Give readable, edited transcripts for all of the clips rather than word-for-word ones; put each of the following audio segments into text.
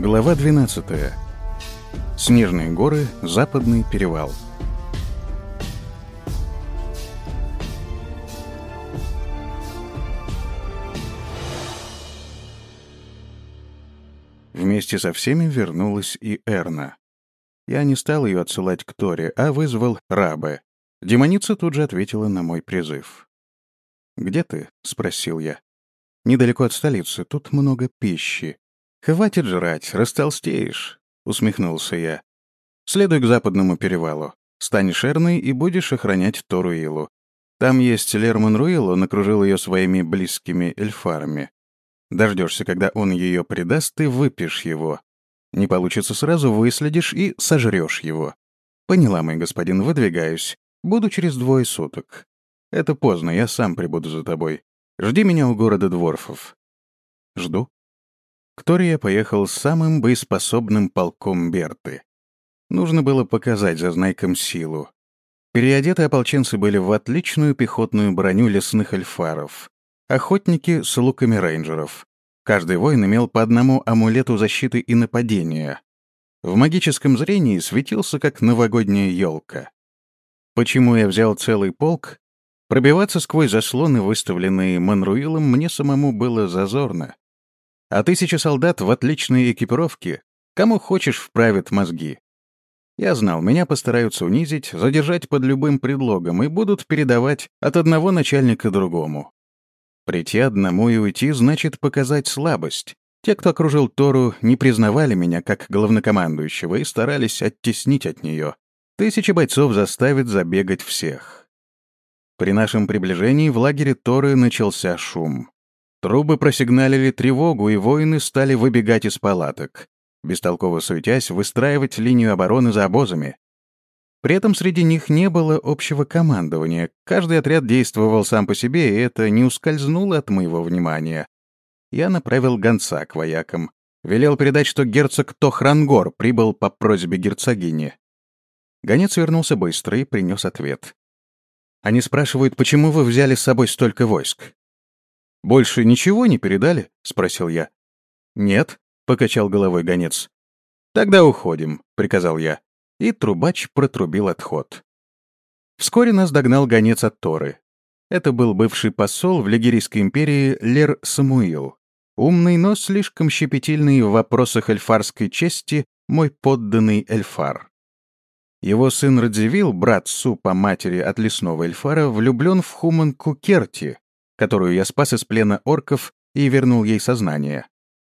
Глава 12. Снежные горы, Западный перевал. Вместе со всеми вернулась и Эрна. Я не стал ее отсылать к Торе, а вызвал Рабе. Демоница тут же ответила на мой призыв. «Где ты?» — спросил я. «Недалеко от столицы, тут много пищи. Хватит жрать, растолстеешь», — усмехнулся я. «Следуй к Западному перевалу. Станешь Эрной и будешь охранять Торуилу. Там есть Лерман Руил, он окружил ее своими близкими эльфарами. Дождешься, когда он ее предаст, и выпьешь его. Не получится сразу, выследишь и сожрешь его. Поняла, мой господин, выдвигаюсь. Буду через 2 суток. Это поздно, я сам прибуду за тобой. Жди меня у города Дворфов». «Жду». К Торе я поехал с самым боеспособным полком Берты. Нужно было показать зазнайкам силу. Переодетые ополченцы были в отличную пехотную броню лесных эльфаров. Охотники с луками рейнджеров. Каждый воин имел по одному амулету защиты и нападения. В магическом зрении светился, как новогодняя елка. Почему я взял целый полк? Пробиваться сквозь заслоны, выставленные Манруилом, мне самому было зазорно. А 1000 солдат в отличной экипировке, кому хочешь, вправят мозги. Я знал, меня постараются унизить, задержать под любым предлогом и будут передавать от одного начальника другому. Прийти одному и уйти значит показать слабость. Те, кто окружил Тору, не признавали меня как главнокомандующего и старались оттеснить от нее. 1000 бойцов заставит забегать всех. При нашем приближении в лагере Торы начался шум. Трубы просигналили тревогу, и воины стали выбегать из палаток, бестолково суетясь, выстраивать линию обороны за обозами. При этом среди них не было общего командования, каждый отряд действовал сам по себе, и это не ускользнуло от моего внимания. Я направил гонца к воякам, велел передать, что герцог Тохрангор прибыл по просьбе герцогини. Гонец вернулся быстро и принес ответ. «Они спрашивают, почему вы взяли с собой столько войск?» «Больше ничего не передали?» — спросил я. «Нет», — покачал головой гонец. «Тогда уходим», — приказал я. И трубач протрубил отход. Вскоре нас догнал гонец от Торы. Это был бывший посол в Лигерийской империи Лер Самуил. Умный, но слишком щепетильный в вопросах эльфарской чести мой подданный эльфар. Его сын Радзивилл, брат Су по матери от лесного эльфара, влюблен в Хуманку Керти, которую я спас из плена орков и вернул ей сознание.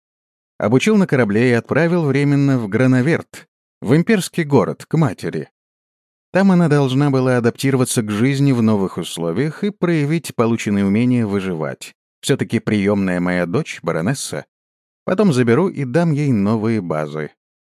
Обучил на корабле и отправил временно в Грановерт, в имперский город, к матери. Там она должна была адаптироваться к жизни в новых условиях и проявить полученные умения выживать. Все-таки приемная моя дочь, баронесса. Потом заберу и дам ей новые базы.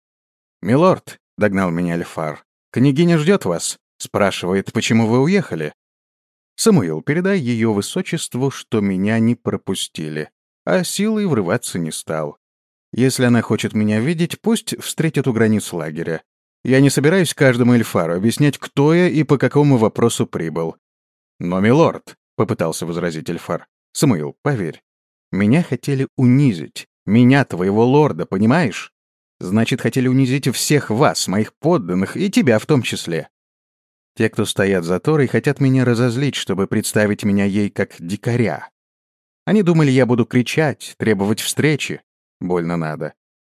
«Милорд», — догнал меня эльфар, — «княгиня ждет вас. Спрашивает, почему вы уехали?» «Самуил, передай ее высочеству, что меня не пропустили, а силой врываться не стал. Если она хочет меня видеть, пусть встретит у границ лагеря. Я не собираюсь каждому эльфару объяснять, кто я и по какому вопросу прибыл». «Но, милорд», — попытался возразить эльфар, — «Самуил, поверь, меня хотели унизить, меня, твоего лорда, понимаешь? Значит, хотели унизить всех вас, моих подданных, и тебя в том числе. Те, кто стоят за Торой, хотят меня разозлить, чтобы представить меня ей как дикаря. Они думали, я буду кричать, требовать встречи. Больно надо.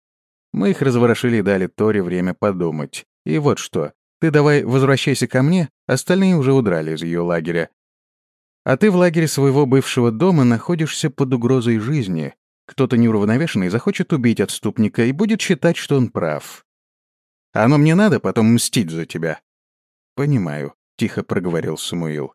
Мы их разворошили и дали Торе время подумать. И вот что, ты давай возвращайся ко мне, остальные уже удрали из ее лагеря. А ты в лагере своего бывшего дома находишься под угрозой жизни. Кто-то неуравновешенный захочет убить отступника и будет считать, что он прав. А оно мне надо потом мстить за тебя». «Понимаю», — тихо проговорил Самуил.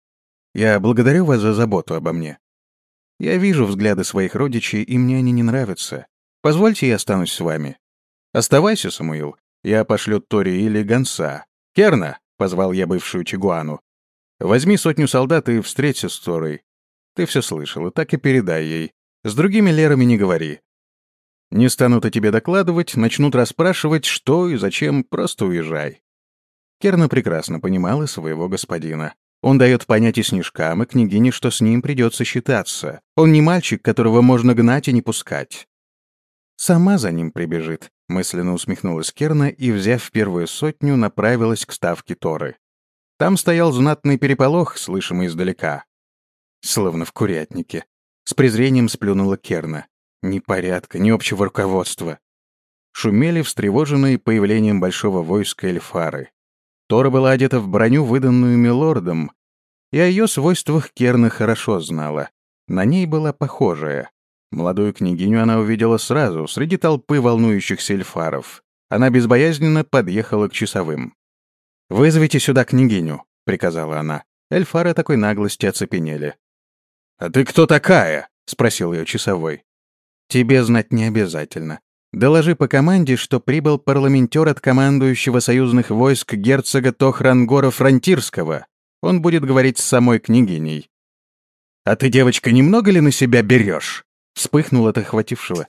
«Я благодарю вас за заботу обо мне. Я вижу взгляды своих родичей, и мне они не нравятся. Позвольте, я останусь с вами». «Оставайся, Самуил. Я пошлю Тори или гонца. Керна», — позвал я бывшую Чигуану, — «возьми 100 солдат и встреться с Торой. Ты все слышал, и так и передай ей. С другими лерами не говори. Не станут о тебе докладывать, начнут расспрашивать, что и зачем, просто уезжай». Керна прекрасно понимала своего господина. Он дает понять и снежкам, и княгине, что с ним придется считаться. Он не мальчик, которого можно гнать и не пускать. Сама за ним прибежит», — мысленно усмехнулась Керна и, взяв первую сотню, направилась к ставке Торы. Там стоял знатный переполох, слышимый издалека. Словно в курятнике. С презрением сплюнула Керна. Ни порядка, ни общего руководства. Шумели встревоженные появлением большого войска эльфары. Тора была одета в броню, выданную милордом, и о ее свойствах Керна хорошо знала. На ней была похожая. Молодую княгиню она увидела сразу, среди толпы волнующихся эльфаров. Она безбоязненно подъехала к часовым. «Вызовите сюда княгиню», — приказала она. Эльфары такой наглости оцепенели. «А ты кто такая?» — спросил ее часовой. «Тебе знать не обязательно. Доложи по команде, что прибыл парламентер от командующего союзных войск герцога Тохрангора Фронтирского. Он будет говорить с самой княгиней». «А ты, девочка, немного ли на себя берешь?» Вспыхнул от охватившего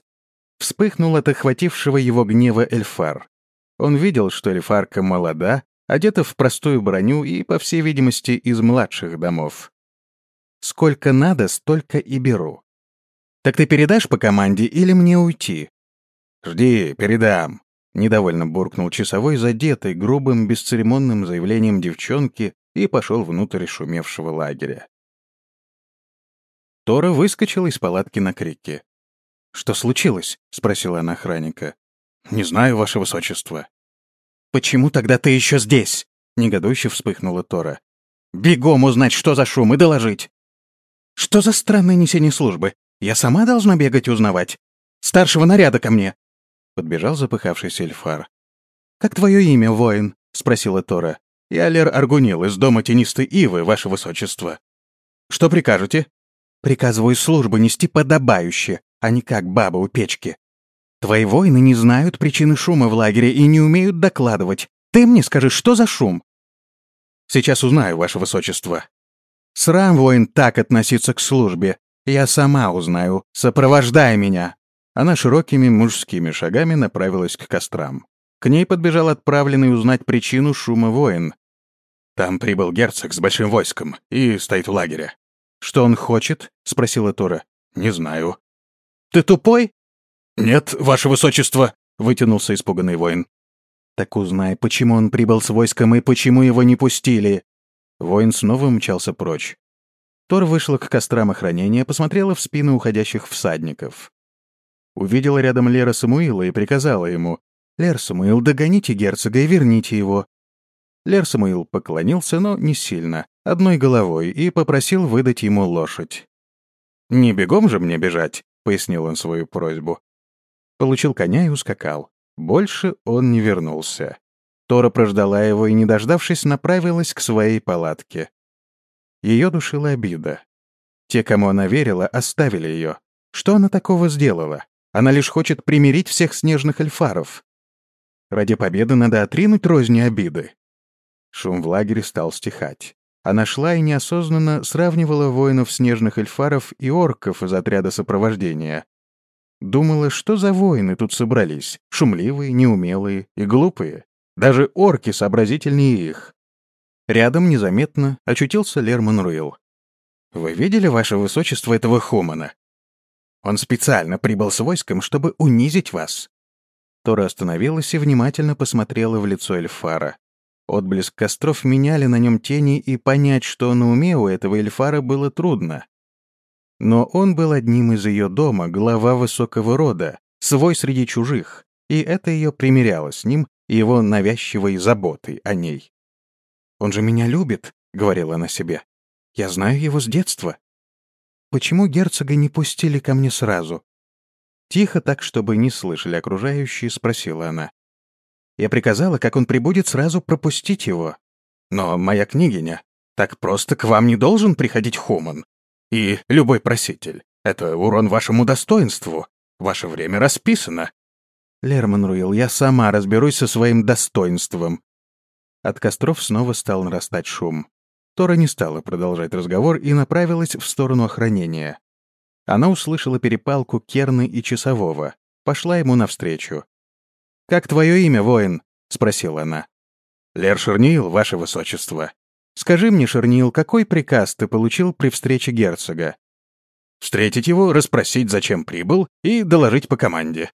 его гнева эльфар. Он видел, что эльфарка молода, одета в простую броню и, по всей видимости, из младших домов. «Сколько надо, столько и беру. Так ты передашь по команде или мне уйти?» «Жди, передам», — недовольно буркнул часовой, задетый грубым, бесцеремонным заявлением девчонки, и пошел внутрь шумевшего лагеря. Тора выскочила из палатки на крики. «Что случилось?» — спросила она охранника. «Не знаю, ваше высочество». «Почему тогда ты еще здесь?» — негодующе вспыхнула Тора. «Бегом узнать, что за шум, и доложить». «Что за странное несение службы? Я сама должна бегать и узнавать. Старшего наряда ко мне!» Подбежал запыхавшийся эльфар. «Как твое имя, воин?» — спросила Тора. «Я Лер Аргунил из дома тенистой ивы, ваше высочество». «Что прикажете?» «Приказываю службу нести подобающе, а не как баба у печки. Твои воины не знают причины шума в лагере и не умеют докладывать. Ты мне скажи, что за шум?» «Сейчас узнаю, ваше высочество». «Срам, воин, так относиться к службе. Я сама узнаю. Сопровождай меня». Она широкими мужскими шагами направилась к кострам. К ней подбежал отправленный узнать причину шума воин. «Там прибыл герцог с большим войском и стоит у лагеря». «Что он хочет?» — спросила Тора. «Не знаю». «Ты тупой?» «Нет, ваше высочество», — вытянулся испуганный воин. «Так узнай, почему он прибыл с войском и почему его не пустили». Воин снова мчался прочь. Тор вышла к кострам охранения, посмотрела в спину уходящих всадников. Увидела рядом Лера Самуила и приказала ему: «Лер Самуил, догоните герцога и верните его». Лер Самуил поклонился, но не сильно, одной головой, и попросил выдать ему лошадь. «Не бегом же мне бежать», — пояснил он свою просьбу. Получил коня и ускакал. Больше он не вернулся. Тора прождала его и, не дождавшись, направилась к своей палатке. Ее душила обида. Те, кому она верила, оставили ее. Что она такого сделала? Она лишь хочет примирить всех снежных эльфаров. Ради победы надо отринуть розни обиды. Шум в лагере стал стихать. Она шла и неосознанно сравнивала воинов снежных эльфаров и орков из отряда сопровождения. Думала, что за воины тут собрались, шумливые, неумелые и глупые. Даже орки сообразительнее их. Рядом незаметно очутился Лер Манруил. «Вы видели, ваше высочество, этого хумана? Он специально прибыл с войском, чтобы унизить вас». Тора остановилась и внимательно посмотрела в лицо эльфара. Отблеск костров меняли на нем тени, и понять, что на уме у этого эльфара, было трудно. Но он был одним из ее дома, глава высокого рода, свой среди чужих, и это ее примиряло с ним и его навязчивой заботой о ней. «Он же меня любит», — говорила она себе. «Я знаю его с детства. Почему герцога не пустили ко мне сразу?» Тихо, так, чтобы не слышали окружающие, спросила она. Я приказала, как он прибудет, сразу пропустить его. «Но, моя княгиня, так просто к вам не должен приходить хуман. И любой проситель. Это урон вашему достоинству. Ваше время расписано». «Лер Манруил, я сама разберусь со своим достоинством». От костров снова стал нарастать шум. Тора не стала продолжать разговор и направилась в сторону охранения. Она услышала перепалку Керны и часового. Пошла ему навстречу. «Как твое имя, воин?» — спросила она. «Лер Шерниил, ваше высочество». «Скажи мне, Шерниил, какой приказ ты получил при встрече герцога?» «Встретить его, расспросить, зачем прибыл, и доложить по команде».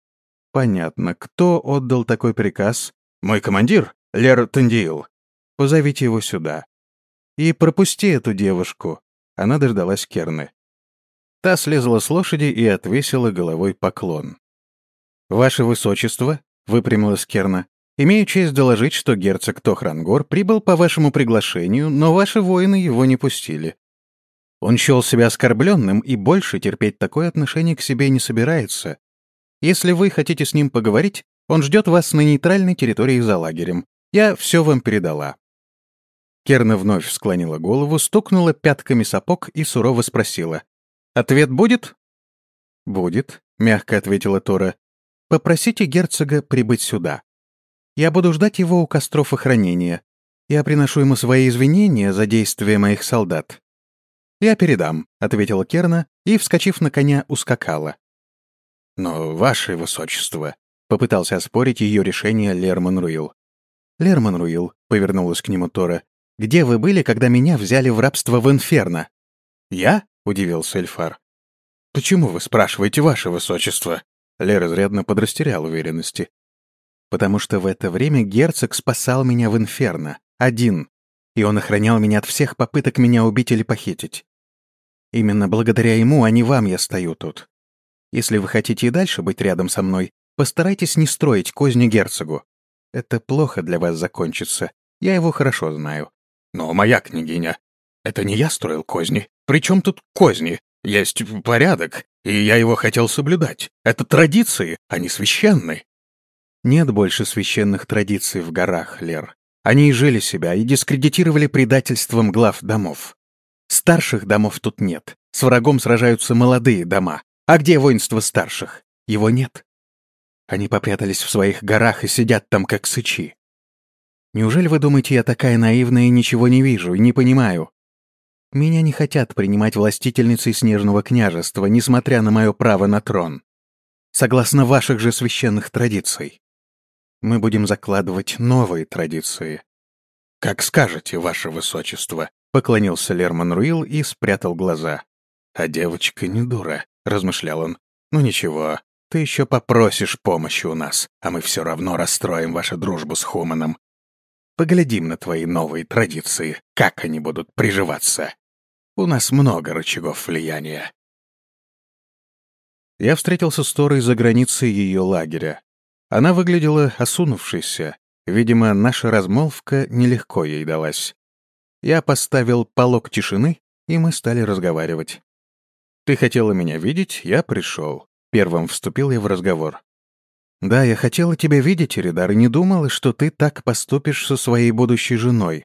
Понятно. Кто отдал такой приказ? Мой командир, Лер Тендиил. Позовите его сюда. И пропусти эту девушку. Она дождалась Керны. Та слезла с лошади и отвесила головой поклон. «Ваше высочество», — выпрямилась Керна, — «имею честь доложить, что герцог Тохрангор прибыл по вашему приглашению, но ваши воины его не пустили. Он счел себя оскорбленным и больше терпеть такое отношение к себе не собирается. Если вы хотите с ним поговорить, он ждет вас на нейтральной территории за лагерем. Я все вам передала». Керна вновь склонила голову, стукнула пятками сапог и сурово спросила: «Ответ будет?» «Будет», — мягко ответила Тора. «Попросите герцога прибыть сюда. Я буду ждать его у костров охранения. Я приношу ему свои извинения за действия моих солдат». «Я передам», — ответила Керна и, вскочив на коня, ускакала. «Но, ваше высочество», — попытался оспорить ее решение Лерман Руил. «Лерман Руил», — повернулась к нему Тора, — «где вы были, когда меня взяли в рабство в Инферно?» «Я?» — удивился Эльфар. «Почему вы спрашиваете, ваше высочество?» Лер изрядно подрастерял уверенности. «Потому что в это время герцог спасал меня в Инферно, один, и он охранял меня от всех попыток меня убить или похитить. Именно благодаря ему, а не вам, я стою тут. Если вы хотите и дальше быть рядом со мной, постарайтесь не строить козни герцогу. Это плохо для вас закончится, я его хорошо знаю». «Но, моя княгиня, это не я строил козни. Причем тут козни? Есть порядок, и я его хотел соблюдать. Это традиции, они священны». «Нет больше священных традиций в горах, Лер. Они изжили себя и дискредитировали предательством глав домов. Старших домов тут нет. С врагом сражаются молодые дома. А где воинство старших? Его нет. Они попрятались в своих горах и сидят там, как сычи. Неужели вы думаете, я такая наивная и ничего не вижу, и не понимаю? Меня не хотят принимать властительницей Снежного княжества, несмотря на мое право на трон. Согласно ваших же священных традиций. Мы будем закладывать новые традиции». «Как скажете, ваше высочество», — поклонился Лерман Руил и спрятал глаза. «А девочка не дура», — размышлял он. «Ну ничего, ты еще попросишь помощи у нас, а мы все равно расстроим вашу дружбу с Хуманом. Поглядим на твои новые традиции, как они будут приживаться. У нас много рычагов влияния». Я встретился с Торой за границей ее лагеря. Она выглядела осунувшейся. Видимо, наша размолвка нелегко ей далась. Я поставил полог тишины, и мы стали разговаривать. «Ты хотела меня видеть, я пришел». Первым вступил я в разговор. «Да, я хотела тебя видеть, Эридар, и не думала, что ты так поступишь со своей будущей женой».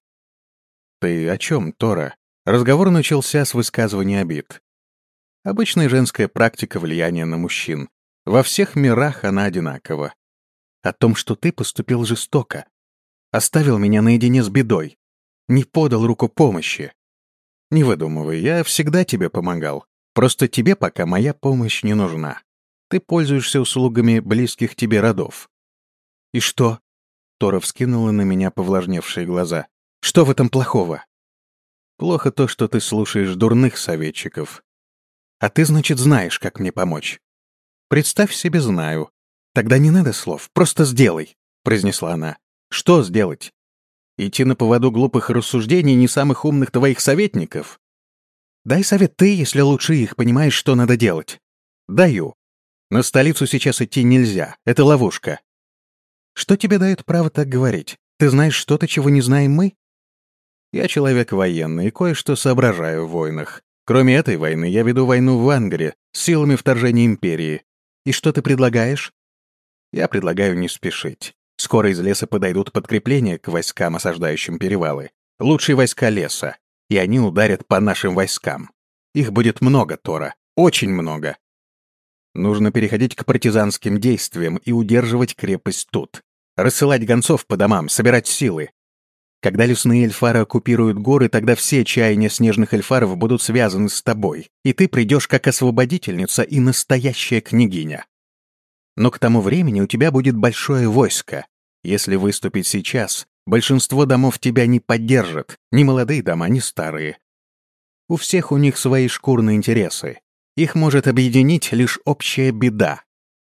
«Ты о чем, Тора?» Разговор начался с высказывания обид. Обычная женская практика влияния на мужчин. Во всех мирах она одинакова. О том, что ты поступил жестоко. Оставил меня наедине с бедой. Не подал руку помощи. Не выдумывай, я всегда тебе помогал. Просто тебе пока моя помощь не нужна. Ты пользуешься услугами близких тебе родов». «И что?» Тора вскинула на меня повлажневшие глаза. «Что в этом плохого?» «Плохо то, что ты слушаешь дурных советчиков. А ты, значит, знаешь, как мне помочь». «Представь себе, знаю. Тогда не надо слов, просто сделай», — произнесла она. «Что сделать? Идти на поводу глупых рассуждений не самых умных твоих советников? Дай совет ты, если лучше их понимаешь, что надо делать». «Даю. На столицу сейчас идти нельзя, это ловушка». «Что тебе дает право так говорить? Ты знаешь что-то, чего не знаем мы?» «Я человек военный и кое-что соображаю в войнах. Кроме этой войны, я веду войну в Ангаре с силами вторжения Империи. И что ты предлагаешь?» «Я предлагаю не спешить. Скоро из леса подойдут подкрепления к войскам, осаждающим перевалы. Лучшие войска леса. И они ударят по нашим войскам. Их будет много, Тора. Очень много. Нужно переходить к партизанским действиям и удерживать крепость тут. Рассылать гонцов по домам, собирать силы. Когда лесные эльфары оккупируют горы, тогда все чаяния снежных эльфаров будут связаны с тобой, и ты придешь как освободительница и настоящая княгиня. Но к тому времени у тебя будет большое войско. Если выступить сейчас, большинство домов тебя не поддержат, ни молодые дома, ни старые. У всех у них свои шкурные интересы. Их может объединить лишь общая беда.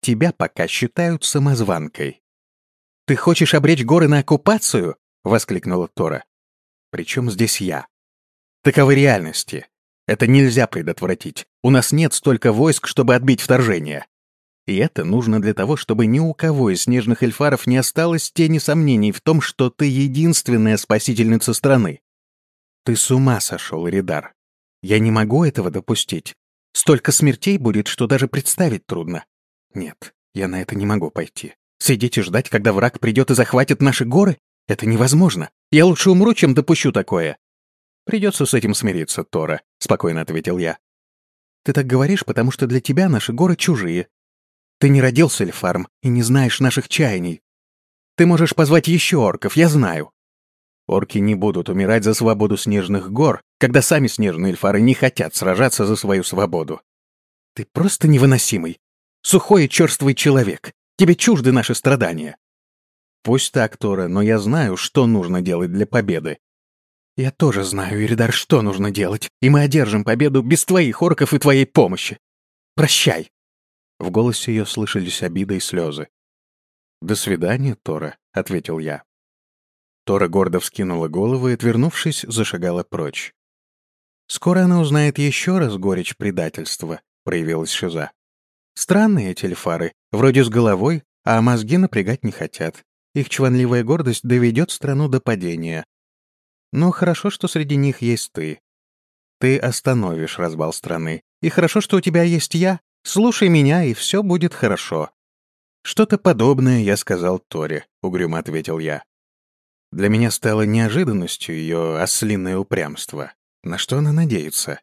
тебя пока считают самозванкой». «Ты хочешь обречь горы на оккупацию?» — воскликнула Тора. «При чем здесь я? Таковы реальности. Это нельзя предотвратить. У нас нет столько войск, чтобы отбить вторжение. И это нужно для того, чтобы ни у кого из снежных эльфаров не осталось тени сомнений в том, что ты единственная спасительница страны. Ты с ума сошел, Иридар. Я не могу этого допустить. Столько смертей будет, что даже представить трудно. Нет, я на это не могу пойти. Сидеть и ждать, когда враг придет и захватит наши горы? Это невозможно. Я лучше умру, чем допущу такое. Придется с этим смириться, Тора, спокойно ответил я. Ты так говоришь, потому что для тебя наши горы чужие. Ты не родился эльфаром и не знаешь наших чаяний. Ты можешь позвать еще орков, я знаю. Орки не будут умирать за свободу снежных гор, когда сами снежные эльфары не хотят сражаться за свою свободу. Ты просто невыносимый. Сухой и черствый человек. Тебе чужды наши страдания. Пусть так, Тора, но я знаю, что нужно делать для победы. Я тоже знаю, Иридар, что нужно делать, и мы одержим победу без твоих орков и твоей помощи. Прощай. В голосе ее слышались обида и слезы. «До свидания, Тора», — ответил я. Тора гордо вскинула голову и, отвернувшись, зашагала прочь. «Скоро она узнает еще раз горечь предательства», — проявилась Шиза. «Странные эти эльфары, вроде с головой, а мозги напрягать не хотят. Их чванливая гордость доведет страну до падения. Но хорошо, что среди них есть ты. Ты остановишь развал страны. И хорошо, что у тебя есть я. Слушай меня, и все будет хорошо». «Что-то подобное я сказал Торе», — угрюмо ответил я. Для меня стало неожиданностью ее ослиное упрямство. На что она надеется?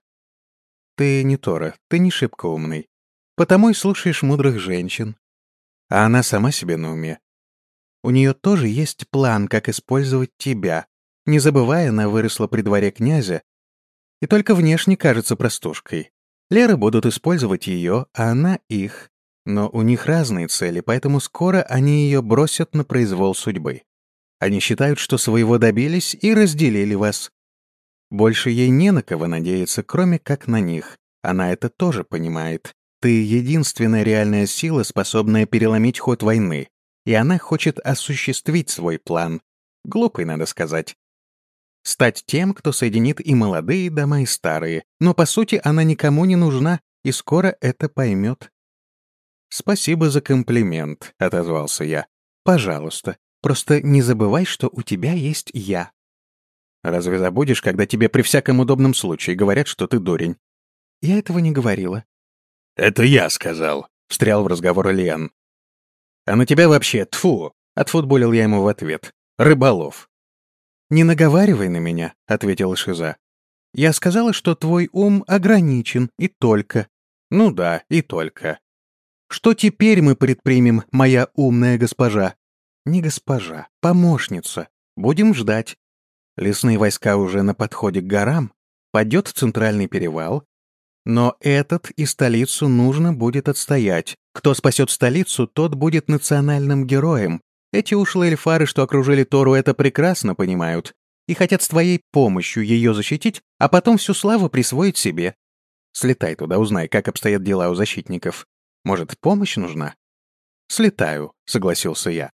«Ты не Тора, ты не шибко умный. Потому и слушаешь мудрых женщин. А она сама себе на уме. У нее тоже есть план, как использовать тебя. Не забывая, она выросла при дворе князя и только внешне кажется простушкой. Леры будут использовать ее, а она их. Но у них разные цели, поэтому скоро они ее бросят на произвол судьбы. Они считают, что своего добились и разделили вас. Больше ей не на кого надеяться, кроме как на них. Она это тоже понимает. Ты единственная реальная сила, способная переломить ход войны. И она хочет осуществить свой план. Глупый, надо сказать. Стать тем, кто соединит и молодые дома, и старые. Но, по сути, она никому не нужна, и скоро это поймет. «Спасибо за комплимент», — отозвался я. «Пожалуйста, просто не забывай, что у тебя есть я». «Разве забудешь, когда тебе при всяком удобном случае говорят, что ты дурень?» «Я этого не говорила». «Это я сказал», — встрял в разговор Лиан. «А на тебя вообще, тфу!» — отфутболил я ему в ответ. «Рыболов». «Не наговаривай на меня», — ответила Шиза. «Я сказала, что твой ум ограничен, и только». «Ну да, и только». «Что теперь мы предпримем, моя умная госпожа?» «Не госпожа, помощница. Будем ждать. Лесные войска уже на подходе к горам. Падет центральный перевал. Но этот и столицу нужно будет отстоять. Кто спасет столицу, тот будет национальным героем. Эти ушлые эльфары, что окружили Тору, это прекрасно понимают. И хотят с твоей помощью ее защитить, а потом всю славу присвоить себе. Слетай туда, узнай, как обстоят дела у защитников. Может, помощь нужна?» «Слетаю», — согласился я.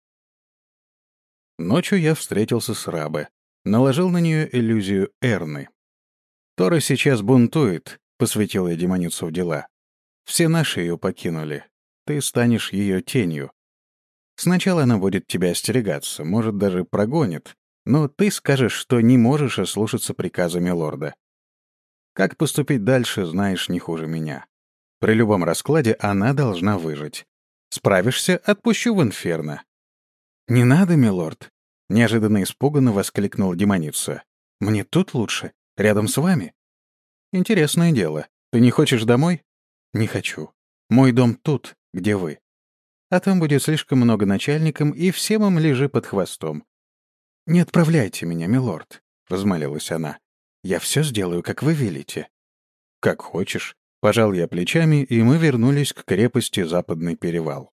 Ночью я встретился с Рабе. Наложил на нее иллюзию Эрны. «Тора сейчас бунтует», — посвятил я демоницу в дела. «Все наши ее покинули. Ты станешь ее тенью. Сначала она будет тебя остерегаться, может, даже прогонит, но ты скажешь, что не можешь ослушаться приказа милорда. Как поступить дальше, знаешь не хуже меня. При любом раскладе она должна выжить. Справишься — отпущу в инферно». «Не надо, милорд», — неожиданно испуганно воскликнула демоница. «Мне тут лучше, рядом с вами». «Интересное дело. Ты не хочешь домой?» «Не хочу. Мой дом тут, где вы. А там будет слишком много начальникам, и всем им лежи под хвостом». «Не отправляйте меня, милорд», — взмолилась она. «Я все сделаю, как вы велите». «Как хочешь». Пожал я плечами, и мы вернулись к крепости Западный Перевал.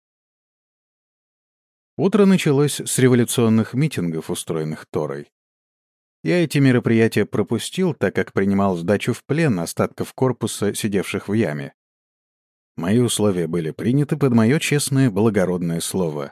Утро началось с революционных митингов, устроенных Торой. Я эти мероприятия пропустил, так как принимал сдачу в плен остатков корпуса, сидевших в яме. Мои условия были приняты под мое честное благородное слово.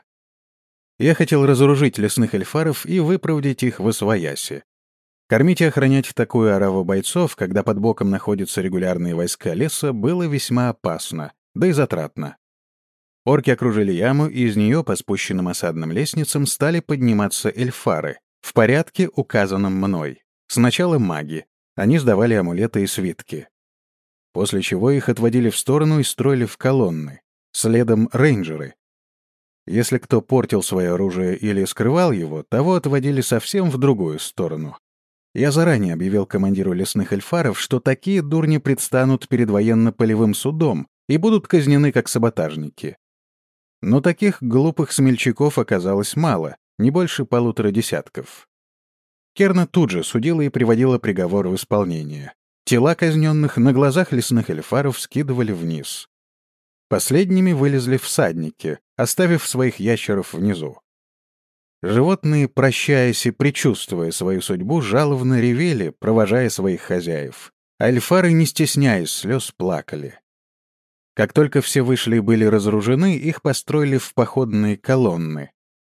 Я хотел разоружить лесных эльфаров и выпроводить их восвояси. Кормить и охранять такую ораву бойцов, когда под боком находятся регулярные войска леса, было весьма опасно, да и затратно. Орки окружили яму, и из нее по спущенным осадным лестницам стали подниматься эльфары, в порядке, указанном мной. Сначала маги. Они сдавали амулеты и свитки. После чего их отводили в сторону и строили в колонны. Следом рейнджеры. Если кто портил свое оружие или скрывал его, того отводили совсем в другую сторону. Я заранее объявил командиру лесных эльфаров, что такие дурни предстанут перед военно-полевым судом и будут казнены как саботажники. Но таких глупых смельчаков оказалось мало, не больше 1,5 десятков. Керна тут же судила и приводила приговор в исполнение. Тела казненных на глазах лесных эльфаров скидывали вниз. Последними вылезли всадники, оставив своих ящеров внизу. Животные, прощаясь и предчувствуя свою судьбу, жалобно ревели, провожая своих хозяев. А эльфары, не стесняясь слез, плакали. Как только все вышли и были разоружены, их построили в походные колонны.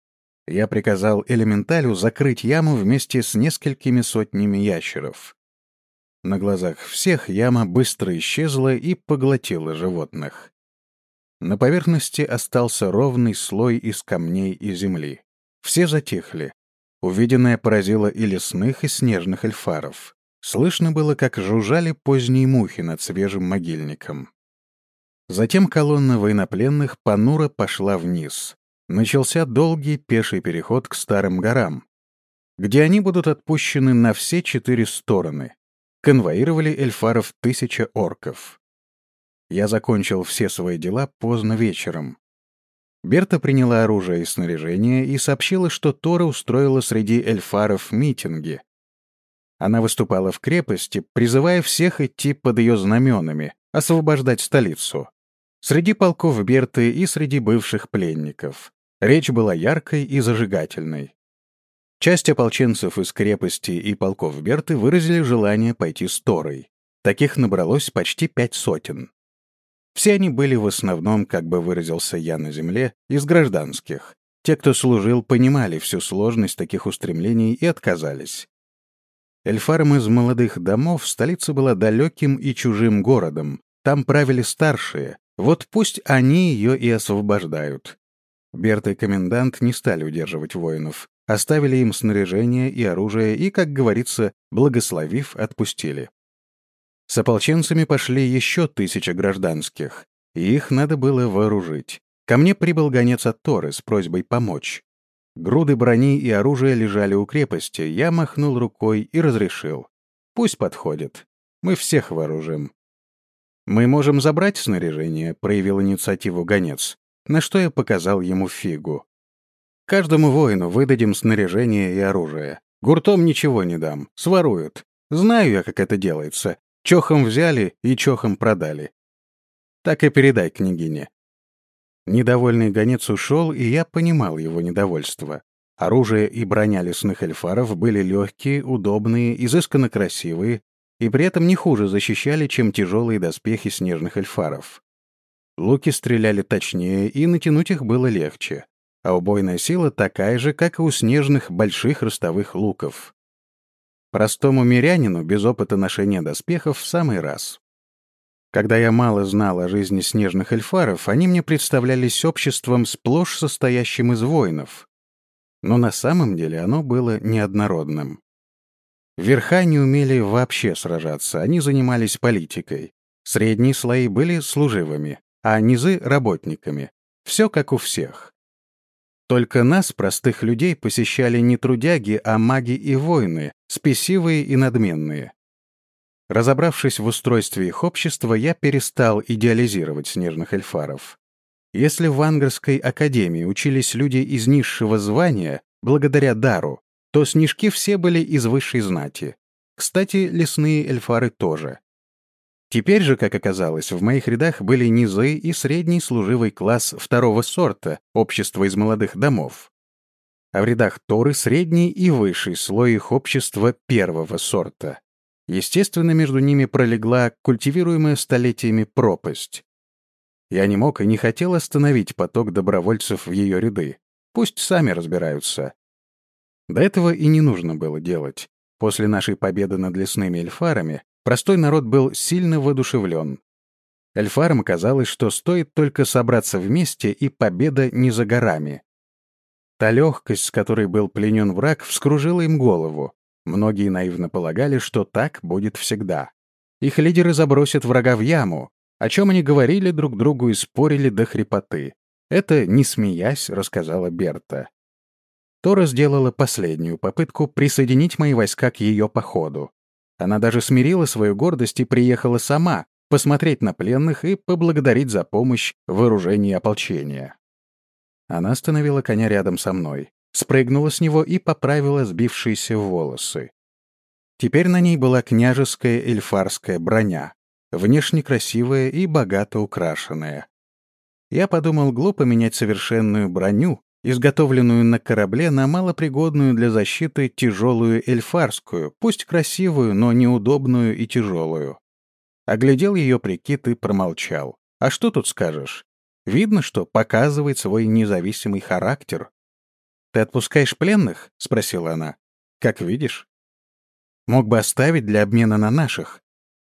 Я приказал элементалю закрыть яму вместе с несколькими сотнями ящеров. На глазах всех яма быстро исчезла и поглотила животных. На поверхности остался ровный слой из камней и земли. Все затихли. Увиденное поразило и лесных, и снежных эльфаров. Слышно было, как жужжали поздние мухи над свежим могильником. Затем колонна военнопленных понуро пошла вниз. Начался долгий пеший переход к Старым горам, где они будут отпущены на все 4 стороны. Конвоировали эльфаров 1000 орков. Я закончил все свои дела поздно вечером. Берта приняла оружие и снаряжение и сообщила, что Тора устроила среди эльфаров митинги. Она выступала в крепости, призывая всех идти под ее знаменами, освобождать столицу. Среди полков Берты и среди бывших пленников. Речь была яркой и зажигательной. Часть ополченцев из крепости и полков Берты выразили желание пойти с Торой. Таких набралось почти 5 сотен. Все они были в основном, как бы выразился я на земле, из гражданских. Те, кто служил, понимали всю сложность таких устремлений и отказались. Эльфарам из молодых домов столица была далеким и чужим городом. Там правили старшие. Вот пусть они ее и освобождают. Берта и комендант не стали удерживать воинов, оставили им снаряжение и оружие и, как говорится, благословив, отпустили. С ополченцами пошли еще 1000 гражданских, и их надо было вооружить. Ко мне прибыл гонец от Торы с просьбой помочь. Груды брони и оружия лежали у крепости, я махнул рукой и разрешил. Пусть подходят, мы всех вооружим. «Мы можем забрать снаряжение», — проявил инициативу гонец, на что я показал ему фигу. «Каждому воину выдадим снаряжение и оружие. Гуртом ничего не дам, своруют. Знаю я, как это делается. Чохом взяли и чохом продали. Так и передай княгине». Недовольный гонец ушел, и я понимал его недовольство. Оружие и броня лесных эльфаров были легкие, удобные, изысканно красивые, и при этом не хуже защищали, чем тяжелые доспехи снежных эльфаров. Луки стреляли точнее, и натянуть их было легче, а убойная сила такая же, как и у снежных больших ростовых луков. Простому мирянину без опыта ношения доспехов в самый раз. Когда я мало знал о жизни снежных эльфаров, они мне представлялись обществом, сплошь состоящим из воинов. Но на самом деле оно было неоднородным. Верха не умели вообще сражаться, они занимались политикой. Средние слои были служивыми, а низы — работниками. Все как у всех. Только нас, простых людей, посещали не трудяги, а маги и воины, спесивые и надменные. Разобравшись в устройстве их общества, я перестал идеализировать снежных эльфаров. Если в Ангарской академии учились люди из низшего звания, благодаря дару, то снежки все были из высшей знати. Кстати, лесные эльфары тоже. Теперь же, как оказалось, в моих рядах были низы и средний служивый класс 2-го сорта, общество из молодых домов. А в рядах Торы средний и высший слой их общества 1-го сорта. Естественно, между ними пролегла культивируемая столетиями пропасть. Я не мог и не хотел остановить поток добровольцев в ее ряды. Пусть сами разбираются. До этого и не нужно было делать. После нашей победы над лесными эльфарами простой народ был сильно воодушевлен. Эльфарам казалось, что стоит только собраться вместе, и победа не за горами. Та легкость, с которой был пленен враг, вскружила им голову. Многие наивно полагали, что так будет всегда. Их лидеры забросят врага в яму, о чем они говорили друг другу и спорили до хрипоты. Это, не смеясь, рассказала Берта. Тора сделала последнюю попытку присоединить мои войска к ее походу. Она даже смирила свою гордость и приехала сама, посмотреть на пленных и поблагодарить за помощь в вооружении ополчения. Она остановила коня рядом со мной, спрыгнула с него и поправила сбившиеся волосы. Теперь на ней была княжеская эльфарская броня, внешне красивая и богато украшенная. Я подумал, глупо менять совершенную броню, изготовленную на корабле, на малопригодную для защиты тяжелую эльфарскую, пусть красивую, но неудобную и тяжелую. Оглядел ее прикид и промолчал. А что тут скажешь? Видно, что показывает свой независимый характер. «Ты отпускаешь пленных?» — спросила она. «Как видишь. Мог бы оставить для обмена на наших.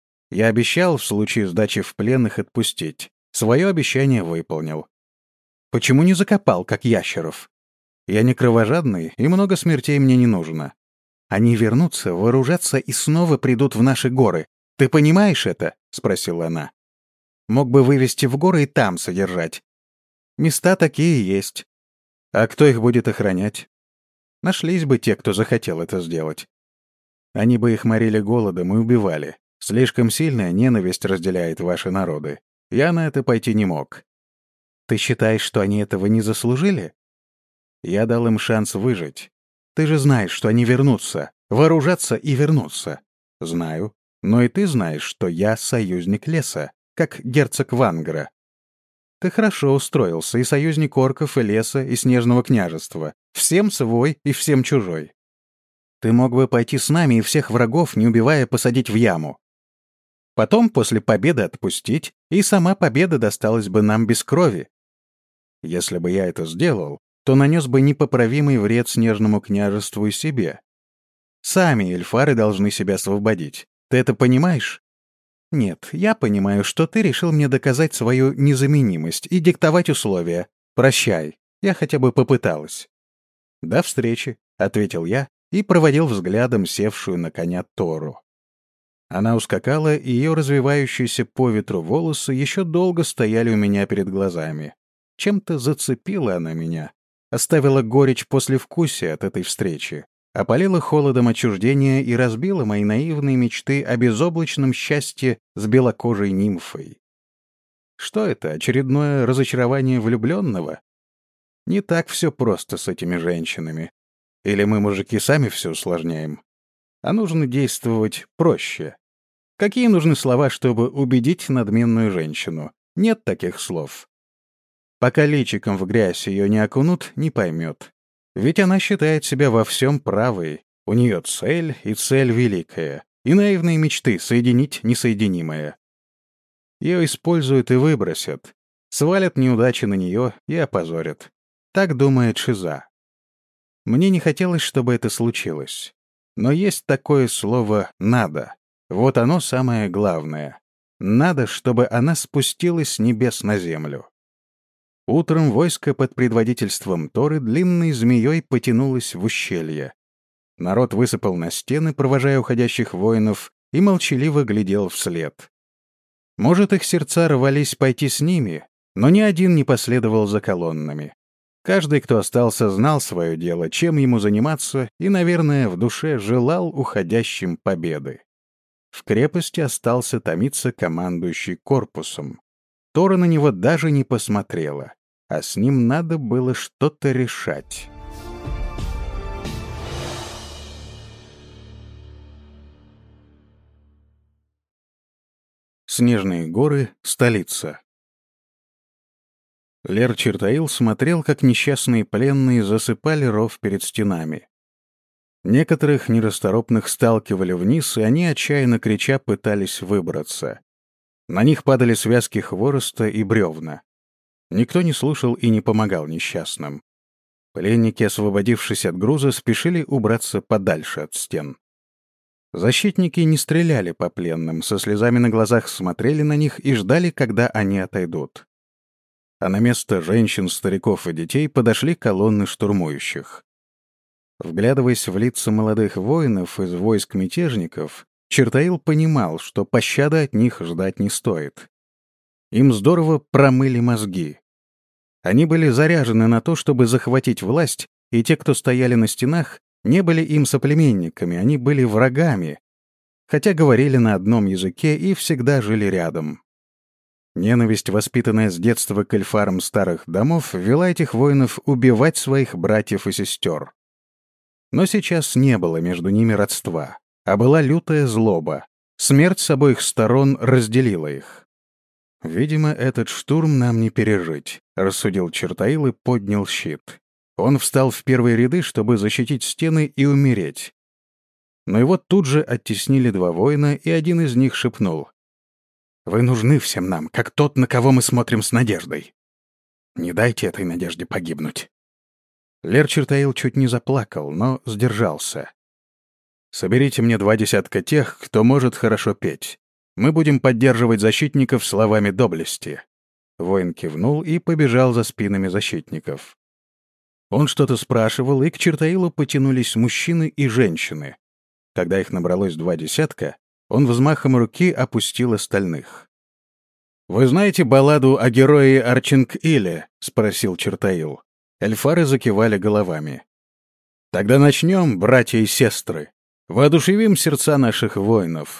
Я обещал в случае сдачи в плен их отпустить. Свое обещание выполнил. Почему не закопал, как ящеров? Я не кровожадный, и много смертей мне не нужно. Они вернутся, вооружатся и снова придут в наши горы. Ты понимаешь это?» — спросила она. «Мог бы вывести в горы и там содержать. Места такие есть. А кто их будет охранять? Нашлись бы те, кто захотел это сделать. Они бы их морили голодом и убивали. Слишком сильная ненависть разделяет ваши народы. Я на это пойти не мог. Ты считаешь, что они этого не заслужили? Я дал им шанс выжить. Ты же знаешь, что они вернутся, вооружатся и вернутся. Знаю. Но и ты знаешь, что я союзник леса, как герцог Вангара. Ты хорошо устроился, и союзник орков, и леса, и снежного княжества. Всем свой и всем чужой. Ты мог бы пойти с нами и всех врагов, не убивая, посадить в яму. Потом, после победы, отпустить, и сама победа досталась бы нам без крови. Если бы я это сделал, то нанес бы непоправимый вред снежному княжеству и себе. Сами эльфары должны себя освободить. Ты это понимаешь? Нет, я понимаю, что ты решил мне доказать свою незаменимость и диктовать условия. Прощай, я хотя бы попыталась. До встречи, — ответил я и проводил взглядом севшую на коня Тору. Она ускакала, и ее развивающиеся по ветру волосы еще долго стояли у меня перед глазами. Чем-то зацепила она меня, оставила горечь послевкусия от этой встречи, опалила холодом отчуждения и разбила мои наивные мечты о безоблачном счастье с белокожей нимфой. Что это, очередное разочарование влюбленного? Не так все просто с этими женщинами. Или мы, мужики, сами все усложняем? А нужно действовать проще. Какие нужны слова, чтобы убедить надменную женщину? Нет таких слов. Пока личиком в грязь ее не окунут, не поймет. Ведь она считает себя во всем правой. У нее цель, и цель великая. И наивные мечты соединить несоединимое. Ее используют и выбросят. Свалят неудачи на нее и опозорят. Так думает Шиза. Мне не хотелось, чтобы это случилось. Но есть такое слово «надо». Вот оно самое главное. Надо, чтобы она спустилась с небес на землю. Утром войско под предводительством Торы длинной змеей потянулось в ущелье. Народ высыпал на стены, провожая уходящих воинов, и молчаливо глядел вслед. Может, их сердца рвались пойти с ними, но ни один не последовал за колоннами. Каждый, кто остался, знал свое дело, чем ему заниматься, и, наверное, в душе желал уходящим победы. В крепости остался томиться командующий корпусом. Тора на него даже не посмотрела, а с ним надо было что-то решать. Снежные горы — столица. Лер Чертаил смотрел, как несчастные пленные засыпали ров перед стенами. Некоторых нерасторопных сталкивали вниз, и они, отчаянно крича, пытались выбраться. На них падали связки хвороста и бревна. Никто не слушал и не помогал несчастным. Пленники, освободившись от груза, спешили убраться подальше от стен. Защитники не стреляли по пленным, со слезами на глазах смотрели на них и ждали, когда они отойдут. А на место женщин, стариков и детей подошли колонны штурмующих. Вглядываясь в лица молодых воинов из войск мятежников, Чертаил понимал, что пощады от них ждать не стоит. Им здорово промыли мозги. Они были заряжены на то, чтобы захватить власть, и те, кто стояли на стенах, не были им соплеменниками, они были врагами, хотя говорили на одном языке и всегда жили рядом. Ненависть, воспитанная с детства к эльфарам старых домов, вела этих воинов убивать своих братьев и сестер. Но сейчас не было между ними родства, а была лютая злоба. Смерть с обоих сторон разделила их. «Видимо, этот штурм нам не пережить», — рассудил Чертаил и поднял щит. Он встал в первые ряды, чтобы защитить стены и умереть. Но его тут же оттеснили два воина, и один из них шепнул: «Вы нужны всем нам, как тот, на кого мы смотрим с надеждой. Не дайте этой надежде погибнуть». Лер Чертаил чуть не заплакал, но сдержался. «Соберите мне 20 тех, кто может хорошо петь. Мы будем поддерживать защитников словами доблести». Воин кивнул и побежал за спинами защитников. Он что-то спрашивал, и к Чертаилу потянулись мужчины и женщины. Когда их набралось 20, он взмахом руки опустил остальных. «Вы знаете балладу о герое Арчинг-Иле?» — спросил Чертаил. Эльфары закивали головами. «Тогда начнем, братья и сестры. Воодушевим сердца наших воинов.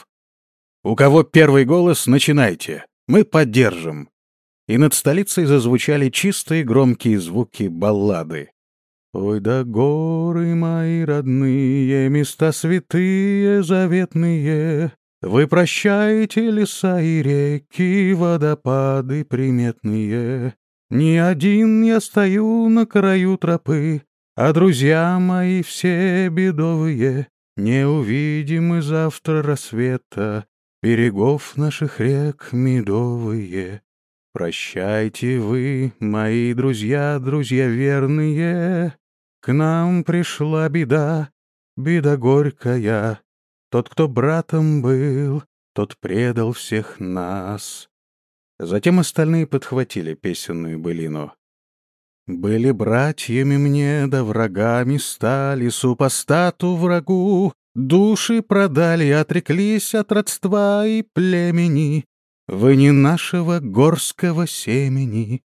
У кого первый голос, начинайте. Мы поддержим». И над столицей зазвучали чистые громкие звуки баллады. «Ой да горы мои родные, места святые, заветные, вы прощаете леса и реки, водопады приметные. Не один я стою на краю тропы, а друзья мои все бедовые. Не увидим мы завтра рассвета берегов наших рек медовые. Прощайте вы, мои друзья, друзья верные, к нам пришла беда, беда горькая. Тот, кто братом был, тот предал всех нас». Затем остальные подхватили песенную былину. «Были братьями мне, да врагами стали, супостату врагу, души продали, отреклись от родства и племени. Вы не нашего горского семени».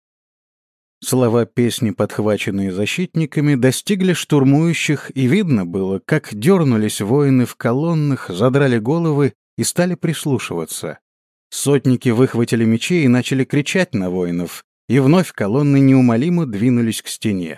Слова песни, подхваченные защитниками, достигли штурмующих, и видно было, как дернулись воины в колоннах, задрали головы и стали прислушиваться. Сотники выхватили мечи и начали кричать на воинов, и вновь колонны неумолимо двинулись к стене.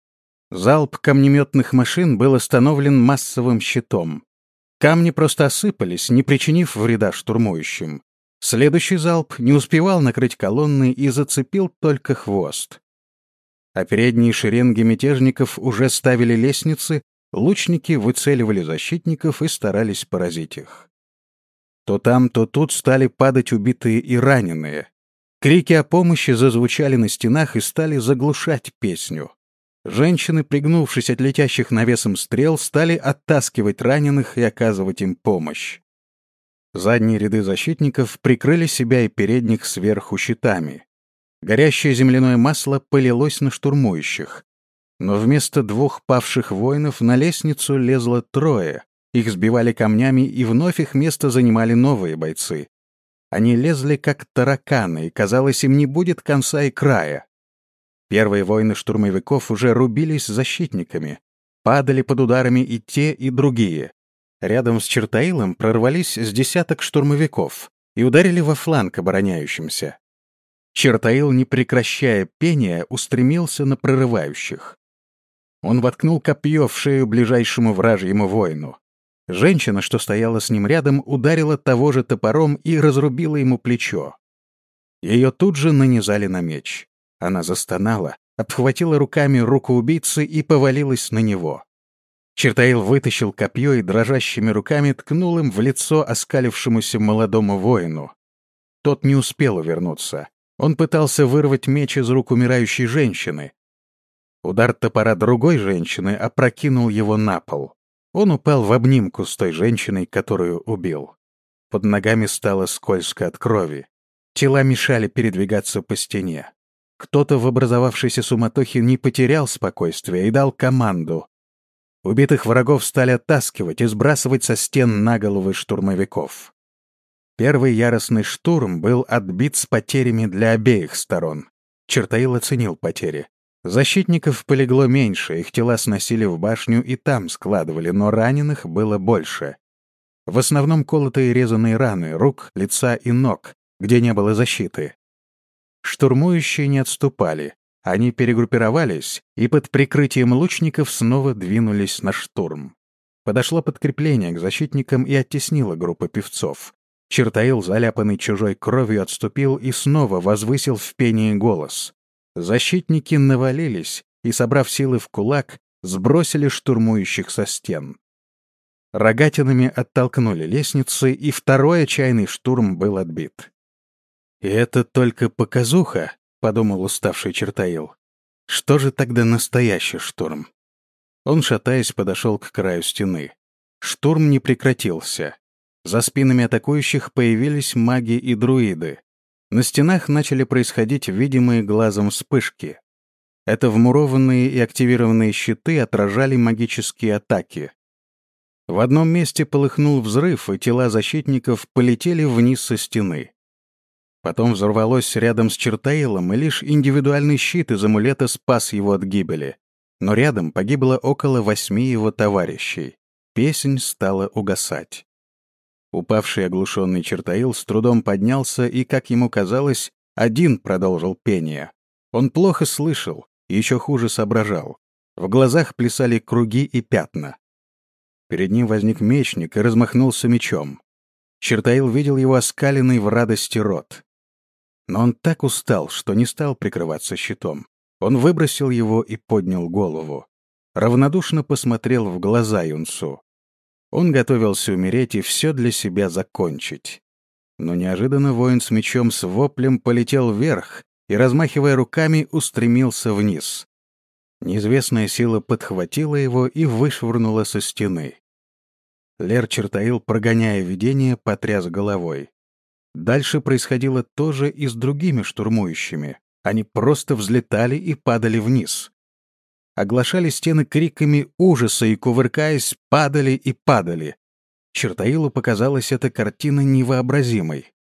Залп камнеметных машин был остановлен массовым щитом. Камни просто осыпались, не причинив вреда штурмующим. Следующий залп не успевал накрыть колонны и зацепил только хвост. А передние шеренги мятежников уже ставили лестницы, лучники выцеливали защитников и старались поразить их. То там, то тут стали падать убитые и раненые. Крики о помощи зазвучали на стенах и стали заглушать песню. Женщины, пригнувшись от летящих навесом стрел, стали оттаскивать раненых и оказывать им помощь. Задние ряды защитников прикрыли себя и передних сверху щитами. Горящее земляное масло полилось на штурмующих. Но вместо 2 павших воинов на лестницу лезло 3. Их сбивали камнями, и вновь их место занимали новые бойцы. Они лезли как тараканы, и, казалось, им не будет конца и края. Первые воины штурмовиков уже рубились с защитниками. Падали под ударами и те, и другие. Рядом с Чертаилом прорвались с 10 штурмовиков и ударили во фланг обороняющимся. Чертаил, не прекращая пения, устремился на прорывающих. Он воткнул копье в шею ближайшему вражьему воину. Женщина, что стояла с ним рядом, ударила того же топором и разрубила ему плечо. Ее тут же нанизали на меч. Она застонала, обхватила руками руку убийцы и повалилась на него. Чертаил вытащил копье и дрожащими руками ткнул им в лицо оскалившемуся молодому воину. Тот не успел увернуться. Он пытался вырвать меч из рук умирающей женщины. Удар топора другой женщины опрокинул его на пол. Он упал в обнимку с той женщиной, которую убил. Под ногами стало скользко от крови. Тела мешали передвигаться по стене. Кто-то в образовавшейся суматохе не потерял спокойствия и дал команду. Убитых врагов стали оттаскивать и сбрасывать со стен на головы штурмовиков. Первый яростный штурм был отбит с потерями для обеих сторон. Чертаил оценил потери. Защитников полегло меньше, их тела сносили в башню и там складывали, но раненых было больше. В основном колотые и резаные раны рук, лица и ног, где не было защиты. Штурмующие не отступали. Они перегруппировались и под прикрытием лучников снова двинулись на штурм. Подошло подкрепление к защитникам и оттеснило группу певцов. Чертаил, заляпанный чужой кровью, отступил и снова возвысил в пении голос. Защитники навалились и, собрав силы в кулак, сбросили штурмующих со стен. Рогатинами оттолкнули лестницы, и второй отчаянный штурм был отбит. «И это только показуха», — подумал уставший Чертаил. «Что же тогда настоящий штурм?» Он, шатаясь, подошел к краю стены. Штурм не прекратился. За спинами атакующих появились маги и друиды. На стенах начали происходить видимые глазом вспышки. Это вмурованные и активированные щиты отражали магические атаки. В одном месте полыхнул взрыв, и тела защитников полетели вниз со стены. Потом взорвалось рядом с Чертаилом, и лишь индивидуальный щит из амулета спас его от гибели. Но рядом погибло около 8 его товарищей. Песнь стала угасать. Упавший оглушенный Чертаил с трудом поднялся и, как ему казалось, один продолжил пение. Он плохо слышал, еще хуже соображал. В глазах плясали круги и пятна. Перед ним возник мечник и размахнулся мечом. Чертаил видел его оскаленный в радости рот. Но он так устал, что не стал прикрываться щитом. Он выбросил его и поднял голову. Равнодушно посмотрел в глаза юнцу. Он готовился умереть и все для себя закончить. Но неожиданно воин с мечом с воплем полетел вверх и, размахивая руками, устремился вниз. Неизвестная сила подхватила его и вышвырнула со стены. Лер Чертаил, прогоняя видение, потряс головой. Дальше происходило то же и с другими штурмующими. Они просто взлетали и падали вниз. Оглашали стены криками ужаса и, кувыркаясь, падали и падали. Чертаилу показалась эта картина невообразимой.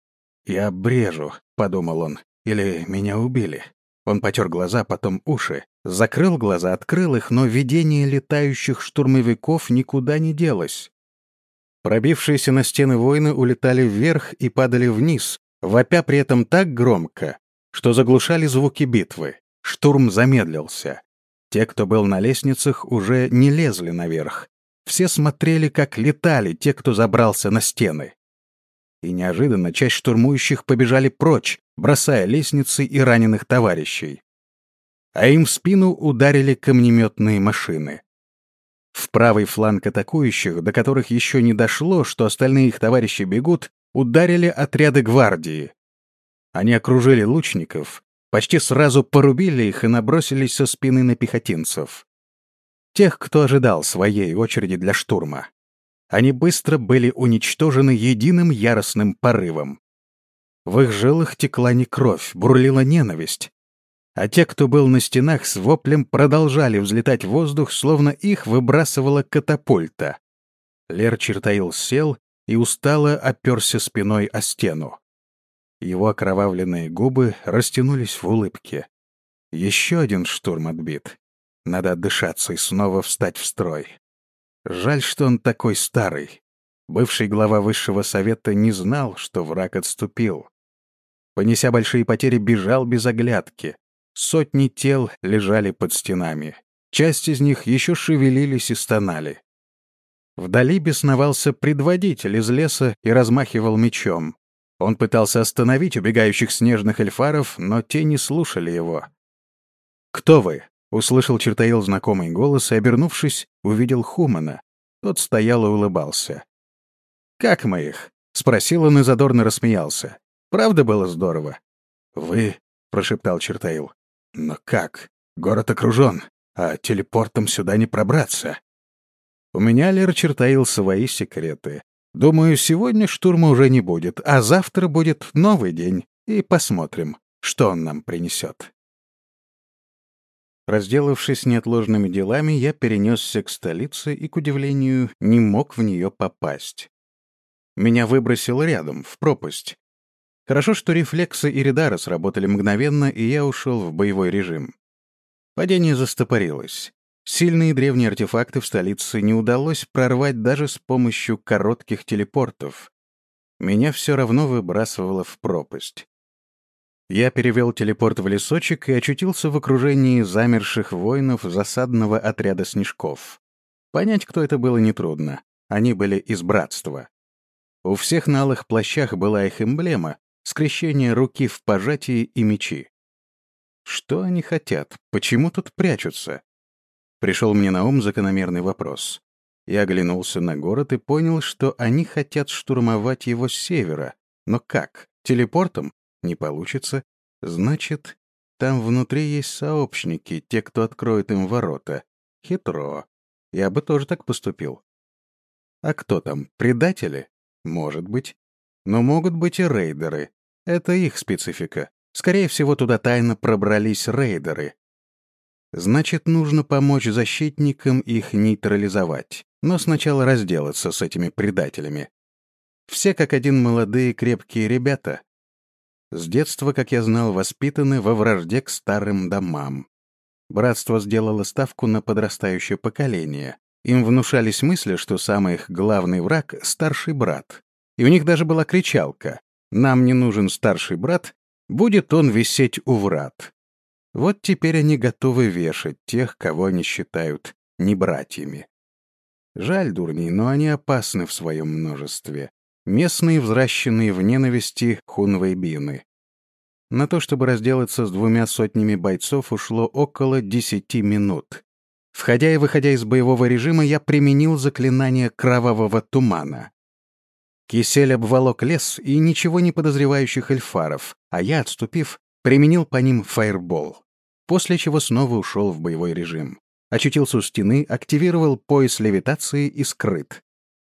«Я брежу», — подумал он, — «или меня убили». Он потер глаза, потом уши, закрыл глаза, открыл их, но видение летающих штурмовиков никуда не делось. Пробившиеся на стены воины улетали вверх и падали вниз, вопя при этом так громко, что заглушали звуки битвы. Штурм замедлился. Те, кто был на лестницах, уже не лезли наверх. Все смотрели, как летали те, кто забрался на стены. И неожиданно часть штурмующих побежали прочь, бросая лестницы и раненых товарищей. А им в спину ударили камнеметные машины. В правый фланг атакующих, до которых еще не дошло, что остальные их товарищи бегут, ударили отряды гвардии. Они окружили лучников, почти сразу порубили их и набросились со спины на пехотинцев. Тех, кто ожидал своей очереди для штурма. Они быстро были уничтожены единым яростным порывом. В их жилах текла не кровь, бурлила ненависть. А те, кто был на стенах, с воплем продолжали взлетать в воздух, словно их выбрасывала катапульта. Лер Чертаил сел и устало оперся спиной о стену. Его окровавленные губы растянулись в улыбке. Еще один штурм отбит. Надо отдышаться и снова встать в строй. Жаль, что он такой старый. Бывший глава Высшего Совета не знал, что враг отступил. Понеся большие потери, бежал без оглядки. Сотни тел лежали под стенами. Часть из них еще шевелились и стонали. Вдали бесновался предводитель из леса и размахивал мечом. Он пытался остановить убегающих снежных эльфаров, но те не слушали его. «Кто вы?» — услышал Чертаил знакомый голос и, обернувшись, увидел Хумана. Тот стоял и улыбался. «Как мы их?» — спросил он и задорно рассмеялся. Правда было здорово?» «Вы?» — прошептал Чертаил. «Но как? Город окружен, а телепортом сюда не пробраться». «У меня, Лер Чертаил, свои секреты. Думаю, сегодня штурма уже не будет, а завтра будет новый день, и посмотрим, что он нам принесет». Разделавшись неотложными делами, я перенесся к столице и, к удивлению, не мог в нее попасть. Меня выбросило рядом, в пропасть. Хорошо, что рефлексы Иридара сработали мгновенно, и я ушел в боевой режим. Падение застопорилось. Сильные древние артефакты в столице не удалось прорвать даже с помощью коротких телепортов. Меня все равно выбрасывало в пропасть. Я перевел телепорт в лесочек и очутился в окружении замерших воинов засадного отряда снежков. Понять, кто это, было нетрудно. Они были из братства. У всех на алых плащах была их эмблема — скрещение руки в пожатии и мечи. Что они хотят? Почему тут прячутся? Пришел мне на ум закономерный вопрос. Я оглянулся на город и понял, что они хотят штурмовать его с севера. Но как? Телепортом? Не получится. Значит, там внутри есть сообщники, те, кто откроет им ворота. Хитро. Я бы тоже так поступил. А кто там? Предатели? Может быть. Но могут быть и рейдеры. Это их специфика. Скорее всего, туда тайно пробрались рейдеры. Значит, нужно помочь защитникам их нейтрализовать. Но сначала разделаться с этими предателями. Все как один молодые крепкие ребята. С детства, как я знал, воспитаны во вражде к старым домам. Братство сделало ставку на подрастающее поколение. Им внушались мысли, что самый их главный враг — старший брат. И у них даже была кричалка: «Нам не нужен старший брат, будет он висеть у врат». Вот теперь они готовы вешать тех, кого они считают не братьями. Жаль дурней, но они опасны в своем множестве. Местные, взращенные в ненависти хунвейбины. На то, чтобы разделаться с 200 бойцов, ушло около 10 минут. Входя и выходя из боевого режима, я применил заклинание кровавого тумана. Кисель обволок лес и ничего не подозревающих эльфаров, а я, отступив, применил по ним фаербол. После чего снова ушел в боевой режим. Очутился у стены, активировал пояс левитации и скрыт.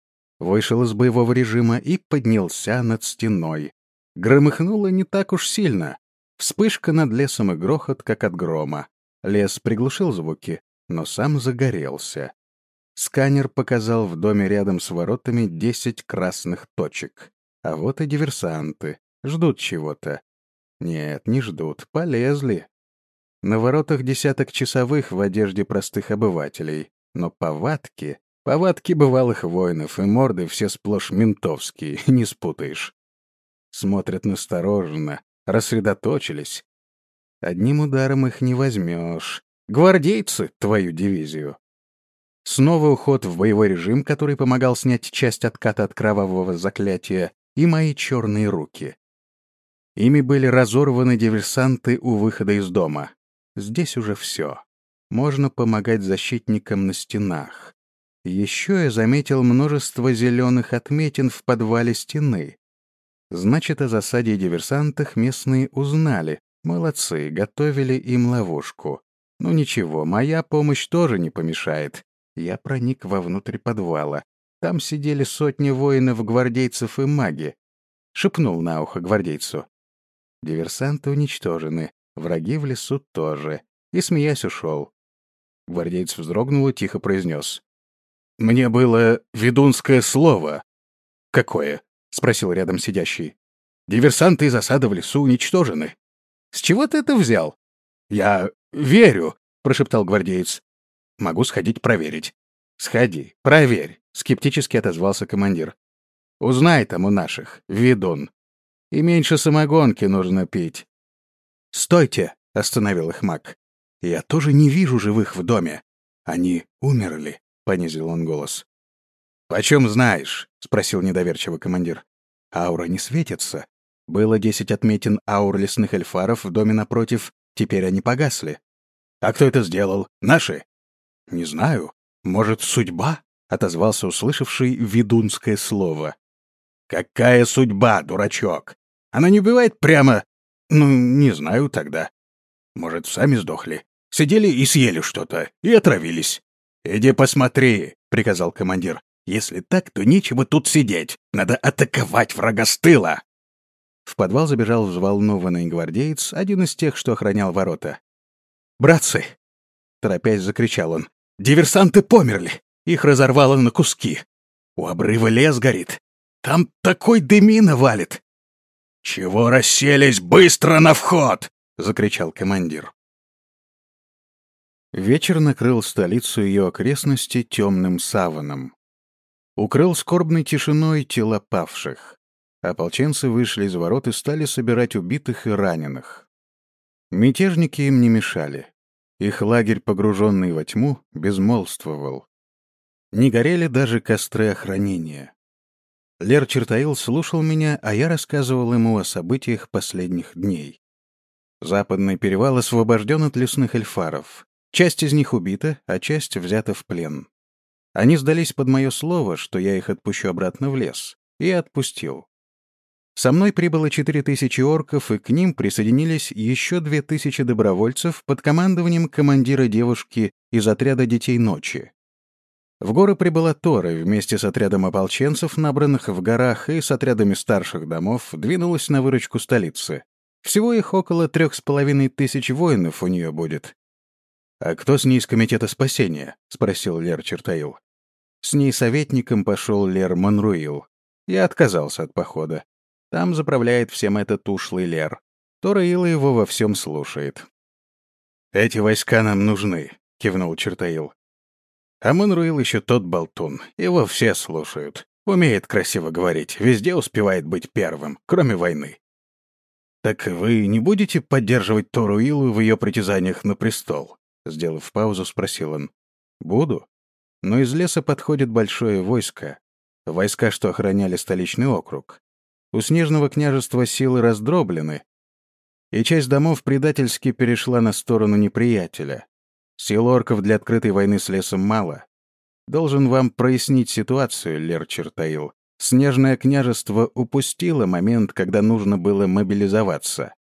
Вышел из боевого режима и поднялся над стеной. Громыхнуло не так уж сильно. Вспышка над лесом и грохот, как от грома. Лес приглушил звуки, но сам загорелся. Сканер показал в доме рядом с воротами 10 красных точек. А вот и диверсанты. Ждут чего-то. Нет, не ждут. Полезли. На воротах десяток часовых в одежде простых обывателей. Но повадки бывалых воинов, и морды все сплошь ментовские, не спутаешь. Смотрят настороженно, рассредоточились. Одним ударом их не возьмешь. Гвардейцы, твою дивизию. Снова уход в боевой режим, который помогал снять часть отката от кровавого заклятия, и мои черные руки. Ими были разорваны диверсанты у выхода из дома. Здесь уже все. Можно помогать защитникам на стенах. Еще я заметил множество зеленых отметин в подвале стены. Значит, о засаде и диверсантах местные узнали. Молодцы, готовили им ловушку. Ну ничего, моя помощь тоже не помешает. Я проник вовнутрь подвала. Там сидели сотни воинов, гвардейцев и маги. Шепнул на ухо гвардейцу. Диверсанты уничтожены, враги в лесу тоже. И, смеясь, ушел. Гвардеец вздрогнул и тихо произнес: «Мне было ведунское слово». «Какое?» — спросил рядом сидящий. «Диверсанты и засада в лесу уничтожены». «С чего ты это взял?» «Я верю», — прошептал гвардеец. «Могу сходить проверить». «Сходи, проверь», — скептически отозвался командир. «Узнай там у наших, ведун. И меньше самогонки нужно пить». «Стойте!» — остановил их маг. «Я тоже не вижу живых в доме. Они умерли», — понизил он голос. «Почем знаешь?» — спросил недоверчиво командир. «Аура не светится. Было 10 отметин аур лесных эльфаров в доме напротив, теперь они погасли». «А кто это сделал? Наши?» «Не знаю. Может, судьба?» — отозвался услышавший ведунское слово. «Какая судьба, дурачок? Она не убивает прямо... Ну, не знаю тогда. Может, сами сдохли. Сидели и съели что-то, и отравились. «Иди посмотри», — приказал командир. «Если так, то нечего тут сидеть. Надо атаковать врага с тыла». В подвал забежал взволнованный гвардеец, один из тех, что охранял ворота. «Братцы!» — торопясь закричал он. «Диверсанты померли! Их разорвало на куски! У обрыва лес горит! Там такой дымина валит!» «Чего расселись? Быстро на вход!» — закричал командир. Вечер накрыл столицу и ее окрестности темным саваном. Укрыл скорбной тишиной тела павших. Ополченцы вышли из ворот и стали собирать убитых и раненых. Мятежники им не мешали. Их лагерь, погруженный во тьму, безмолвствовал. Не горели даже костры охранения. Лер Чертаил слушал меня, а я рассказывал ему о событиях последних дней. Западный перевал освобожден от лесных эльфаров. Часть из них убита, а часть взята в плен. Они сдались под мое слово, что я их отпущу обратно в лес, и отпустил. Со мной прибыло 4000 орков, и к ним присоединились еще 2000 добровольцев под командованием командира девушки из отряда детей ночи. В горы прибыла Тора и вместе с отрядом ополченцев, набранных в горах, и с отрядами старших домов двинулась на выручку столицы. Всего их около 3500 воинов у нее будет. «А кто с ней из комитета спасения?» — спросил Лер Чертаил. С ней советником пошел Лер Монруил. Я отказался от похода. Там заправляет всем этот ушлый Лер. Тораил его во всем слушает. «Эти войска нам нужны», — кивнул Чертаил. «А Монруил еще тот болтун. Его все слушают. Умеет красиво говорить, везде успевает быть первым, кроме войны». «Так вы не будете поддерживать Торуилу в ее притязаниях на престол?» Сделав паузу, спросил он. «Буду. Но из леса подходит большое войско. Войска, что охраняли столичный округ. У Снежного княжества силы раздроблены, и часть домов предательски перешла на сторону неприятеля. Сил орков для открытой войны с лесом мало. Должен вам прояснить ситуацию, Лер Чертаил. Снежное княжество упустило момент, когда нужно было мобилизоваться.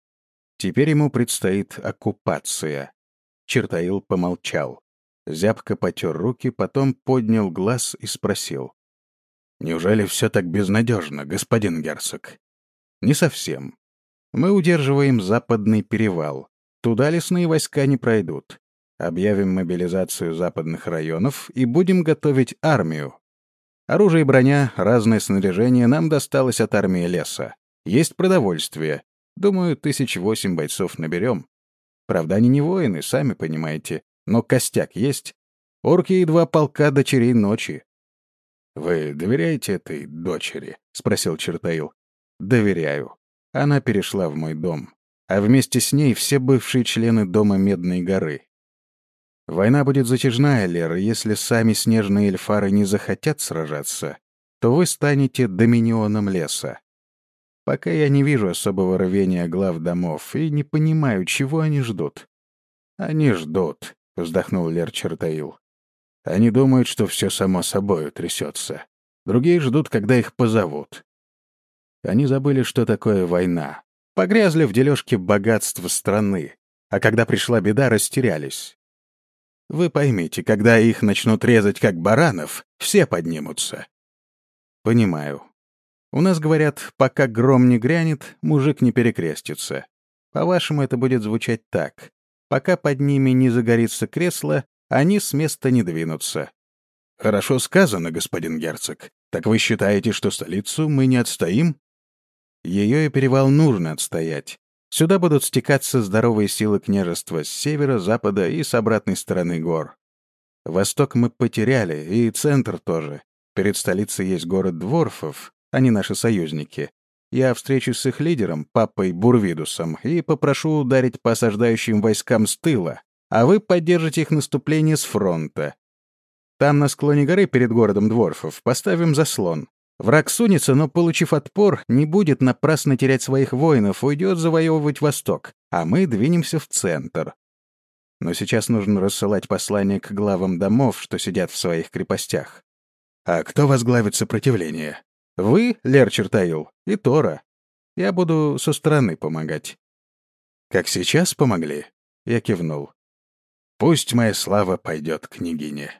Теперь ему предстоит оккупация». Чертаил помолчал. Зябко потер руки, потом поднял глаз и спросил. «Неужели все так безнадежно, господин герцог?» «Не совсем. Мы удерживаем западный перевал. Туда лесные войска не пройдут. Объявим мобилизацию западных районов и будем готовить армию. Оружие и броня, разное снаряжение нам досталось от армии леса. Есть продовольствие. Думаю, 1008 бойцов наберем. Правда, они не воины, сами понимаете, но костяк есть. Орки и 2 полка дочерей ночи». «Вы доверяете этой дочери?» — спросил Чертаил. «Доверяю. Она перешла в мой дом, а вместе с ней все бывшие члены дома Медной горы. Война будет затяжная, Лера, если сами снежные эльфары не захотят сражаться, то вы станете доминионом леса. Пока я не вижу особого рвения глав домов и не понимаю, чего они ждут». «Они ждут», — вздохнул Лер Чертаил. «Они думают, что все само собой трясется. Другие ждут, когда их позовут. Они забыли, что такое война. Погрязли в дележке богатств страны, а когда пришла беда, растерялись. Вы поймите, когда их начнут резать как баранов, все поднимутся». «Понимаю. У нас говорят, пока гром не грянет, мужик не перекрестится. По-вашему, это будет звучать так. Пока под ними не загорится кресло, они с места не двинутся». «Хорошо сказано, господин герцог. Так вы считаете, что столицу мы не отстоим?» «Ее и перевал нужно отстоять. Сюда будут стекаться здоровые силы княжества с севера, запада и с обратной стороны гор. Восток мы потеряли, и центр тоже. Перед столицей есть город Дворфов, они наши союзники. Я встречусь с их лидером, папой Бурвидусом, и попрошу ударить по осаждающим войскам с тыла, а вы поддержите их наступление с фронта. Там, на склоне горы перед городом Дворфов, поставим заслон. Враг сунется, но, получив отпор, не будет напрасно терять своих воинов, уйдет завоевывать восток, а мы двинемся в центр. Но сейчас нужно рассылать послания к главам домов, что сидят в своих крепостях. А кто возглавит сопротивление? Вы, Лер Чертаил, и Тора. Я буду со стороны помогать». «Как сейчас помогли?» Я кивнул. «Пусть моя слава пойдет княгине».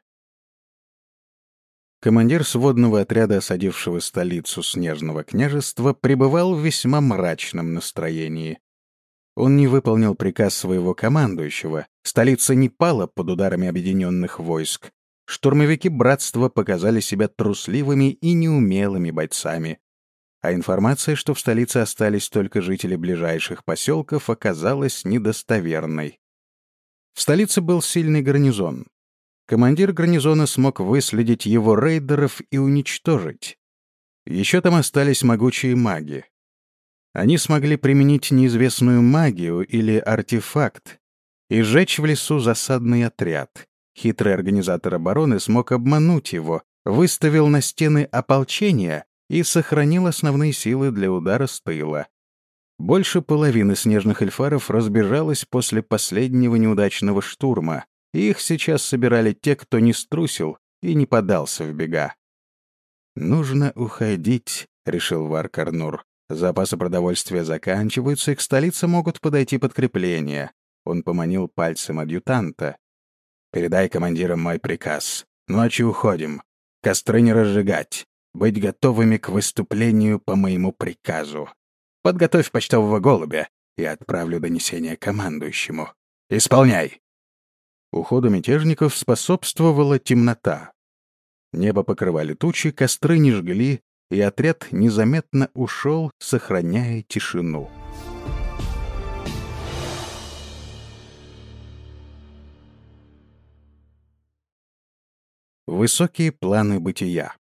Командир сводного отряда, осадившего столицу Снежного княжества, пребывал в весьма мрачном настроении. Он не выполнил приказ своего командующего, столица не пала под ударами объединенных войск. Штурмовики братства показали себя трусливыми и неумелыми бойцами. А информация, что в столице остались только жители ближайших поселков, оказалась недостоверной. В столице был сильный гарнизон. Командир гарнизона смог выследить его рейдеров и уничтожить. Еще там остались могучие маги. Они смогли применить неизвестную магию или артефакт и сжечь в лесу засадный отряд. Хитрый организатор обороны смог обмануть его, выставил на стены ополчения и сохранил основные силы для удара с тыла. Больше половины снежных эльфаров разбежалась после последнего неудачного штурма, и их сейчас собирали те, кто не струсил и не подался в бега. «Нужно уходить», — решил Вар-Карнур. «Запасы продовольствия заканчиваются, и к столице могут подойти подкрепления». Он поманил пальцем адъютанта. «Передай командирам мой приказ. Ночью уходим. Костры не разжигать. Быть готовыми к выступлению по моему приказу. Подготовь почтового голубя и отправлю донесение командующему. Исполняй!» Уходу мятежников способствовала темнота. Небо покрывали тучи, костры не жгли, и отряд незаметно ушел, сохраняя тишину. Высокие планы бытия.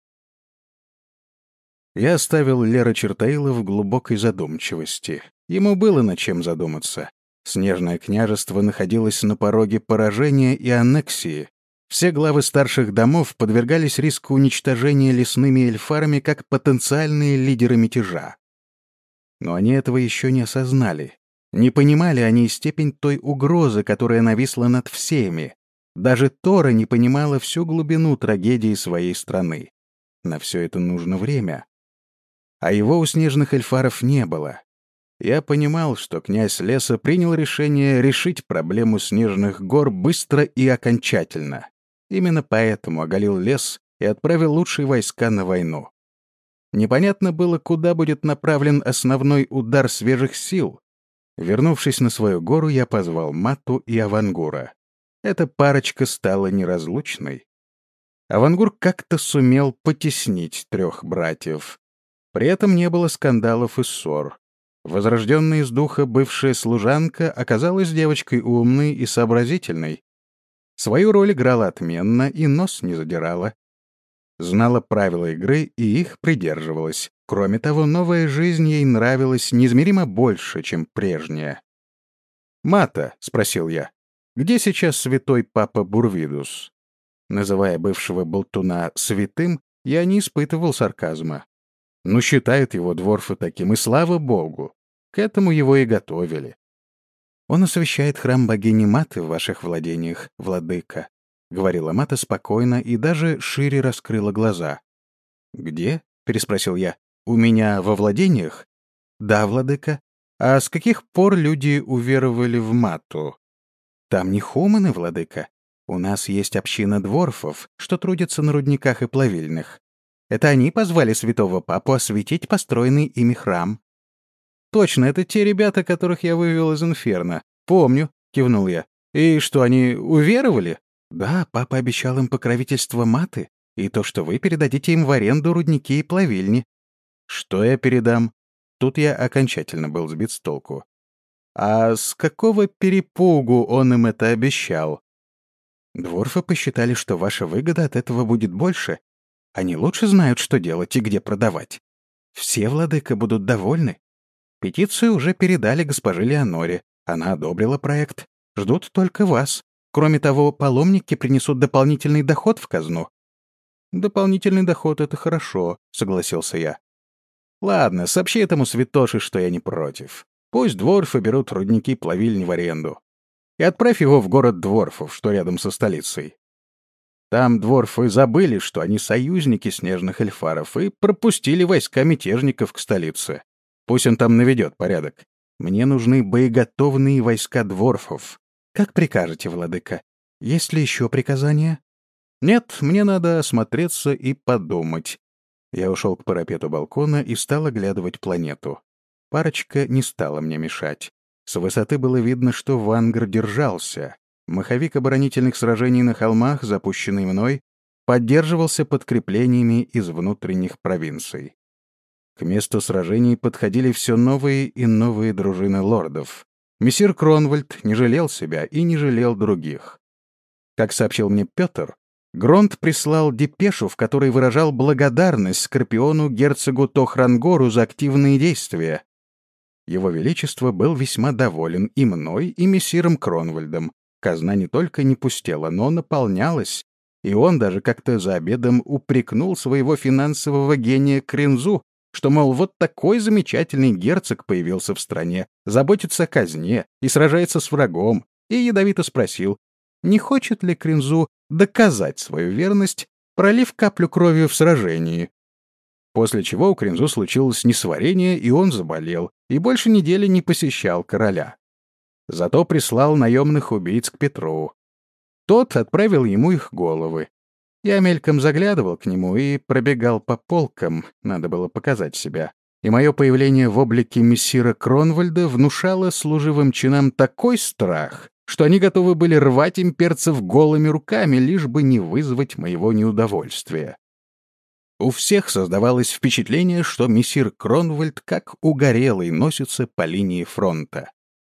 Я оставил Лера Чертаила в глубокой задумчивости. Ему было над чем задуматься. Снежное княжество находилось на пороге поражения и аннексии. Все главы старших домов подвергались риску уничтожения лесными эльфарами как потенциальные лидеры мятежа. Но они этого еще не осознали. Не понимали они степень той угрозы, которая нависла над всеми. Даже Тора не понимала всю глубину трагедии своей страны. На все это нужно время. А его у снежных эльфаров не было. Я понимал, что князь леса принял решение решить проблему снежных гор быстро и окончательно. Именно поэтому оголил лес и отправил лучшие войска на войну. Непонятно было, куда будет направлен основной удар свежих сил. Вернувшись на свою гору, я позвал Мату и Авангура. Эта парочка стала неразлучной. Авангур как-то сумел потеснить 3 братьев. При этом не было скандалов и ссор. Возрожденная из духа бывшая служанка оказалась девочкой умной и сообразительной. Свою роль играла отменно и нос не задирала. Знала правила игры и их придерживалась. Кроме того, новая жизнь ей нравилась неизмеримо больше, чем прежняя. «Мата», — спросил я, — «где сейчас святой папа Бурвидус?» Называя бывшего болтуна святым, я не испытывал сарказма. Ну, считают его дворфы таким, и слава богу. К этому его и готовили. «Он освящает храм богини Маты в ваших владениях, владыка», — говорила Мата спокойно и даже шире раскрыла глаза. «Где?» — переспросил я. «У меня во владениях?» «Да, владыка. А с каких пор люди уверовали в Мату?» «Там не хуманы, владыка. У нас есть община дворфов, что трудятся на рудниках и плавильнях. Это они позвали святого папу осветить построенный ими храм». «Точно, это те ребята, которых я вывел из инферно. Помню», — кивнул я. «И что, они уверовали?» «Да, папа обещал им покровительство Маты и то, что вы передадите им в аренду рудники и плавильни». «Что я передам?» Тут я окончательно был сбит с толку. «А с какого перепугу он им это обещал?» «Дворфы посчитали, что ваша выгода от этого будет больше. Они лучше знают, что делать и где продавать. Все, владыка, будут довольны. Петицию уже передали госпоже Леоноре. Она одобрила проект. Ждут только вас. Кроме того, паломники принесут дополнительный доход в казну». «Дополнительный доход — это хорошо», — согласился я. «Ладно, сообщи этому святоше, что я не против. Пусть дворфы берут рудники плавильни в аренду. И отправь его в город дворфов, что рядом со столицей. Там дворфы забыли, что они союзники снежных эльфаров, и пропустили войска мятежников к столице. Пусть он там наведет порядок. Мне нужны боеготовные войска дворфов. Как прикажете, владыка? Есть ли еще приказания? Нет, мне надо осмотреться и подумать. Я ушел к парапету балкона и стал оглядывать планету. Парочка не стала мне мешать. С высоты было видно, что Вангар держался. Маховик оборонительных сражений на холмах, запущенный мной, поддерживался подкреплениями из внутренних провинций. К месту сражений подходили все новые и новые дружины лордов. Мессир Кронвальд не жалел себя и не жалел других. Как сообщил мне Петр, Гронт прислал депешу, в которой выражал благодарность Скорпиону герцогу Тохрангору за активные действия. Его Величество был весьма доволен и мной, и мессиром Кронвальдом. Казна не только не пустела, но наполнялась, и он даже как-то за обедом упрекнул своего финансового гения Кринзу, что, мол, вот такой замечательный герцог появился в стране, заботится о казне и сражается с врагом, и ядовито спросил, не хочет ли Кринзу доказать свою верность, пролив каплю крови в сражении. После чего у Кринзу случилось несварение, и он заболел, и больше недели не посещал короля. Зато прислал наемных убийц к Петру. Тот отправил ему их головы. Я мельком заглядывал к нему и пробегал по полкам, надо было показать себя. И мое появление в облике мессира Кронвальда внушало служивым чинам такой страх, что они готовы были рвать имперцев голыми руками, лишь бы не вызвать моего неудовольствия. У всех создавалось впечатление, что мессир Кронвальд как угорелый носится по линии фронта.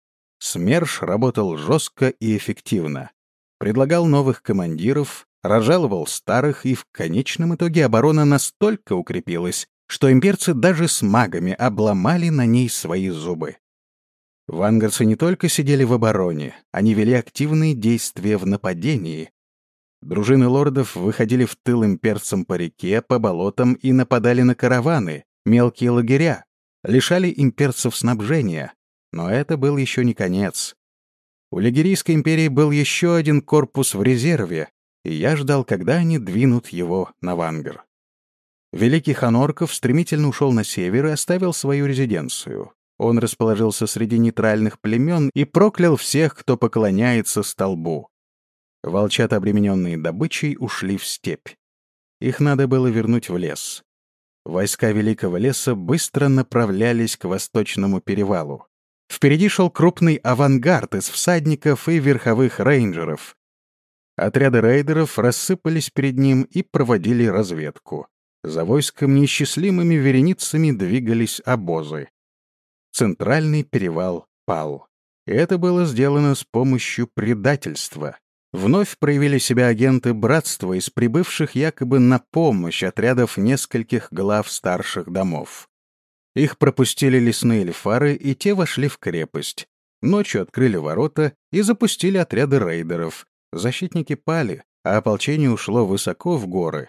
СМЕРШ работал жестко и эффективно. Предлагал новых командиров, разжаловал старых, и в конечном итоге оборона настолько укрепилась, что имперцы даже с магами обломали на ней свои зубы. Вангарцы не только сидели в обороне, они вели активные действия в нападении. Дружины лордов выходили в тыл имперцам по реке, по болотам и нападали на караваны, мелкие лагеря, лишали имперцев снабжения. Но это был еще не конец. У Лигерийской империи был еще один корпус в резерве, и я ждал, когда они двинут его на Вангар. Великий Ханорков стремительно ушел на север и оставил свою резиденцию. Он расположился среди нейтральных племен и проклял всех, кто поклоняется столбу. Волчата, обремененные добычей, ушли в степь. Их надо было вернуть в лес. Войска Великого леса быстро направлялись к восточному перевалу. Впереди шел крупный авангард из всадников и верховых рейнджеров. Отряды рейдеров рассыпались перед ним и проводили разведку. За войском неисчислимыми вереницами двигались обозы. Центральный перевал пал. И это было сделано с помощью предательства. Вновь проявили себя агенты братства из прибывших якобы на помощь отрядов нескольких глав старших домов. Их пропустили лесные эльфары, и те вошли в крепость. Ночью открыли ворота и запустили отряды рейдеров. Защитники пали, а ополчение ушло высоко в горы.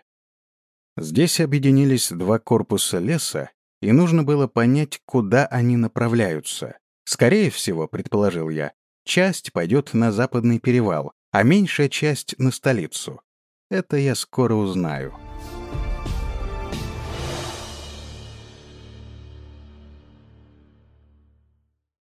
Здесь объединились два корпуса леса, и нужно было понять, куда они направляются. Скорее всего, предположил я, часть пойдет на западный перевал, а меньшая часть — на столицу. Это я скоро узнаю.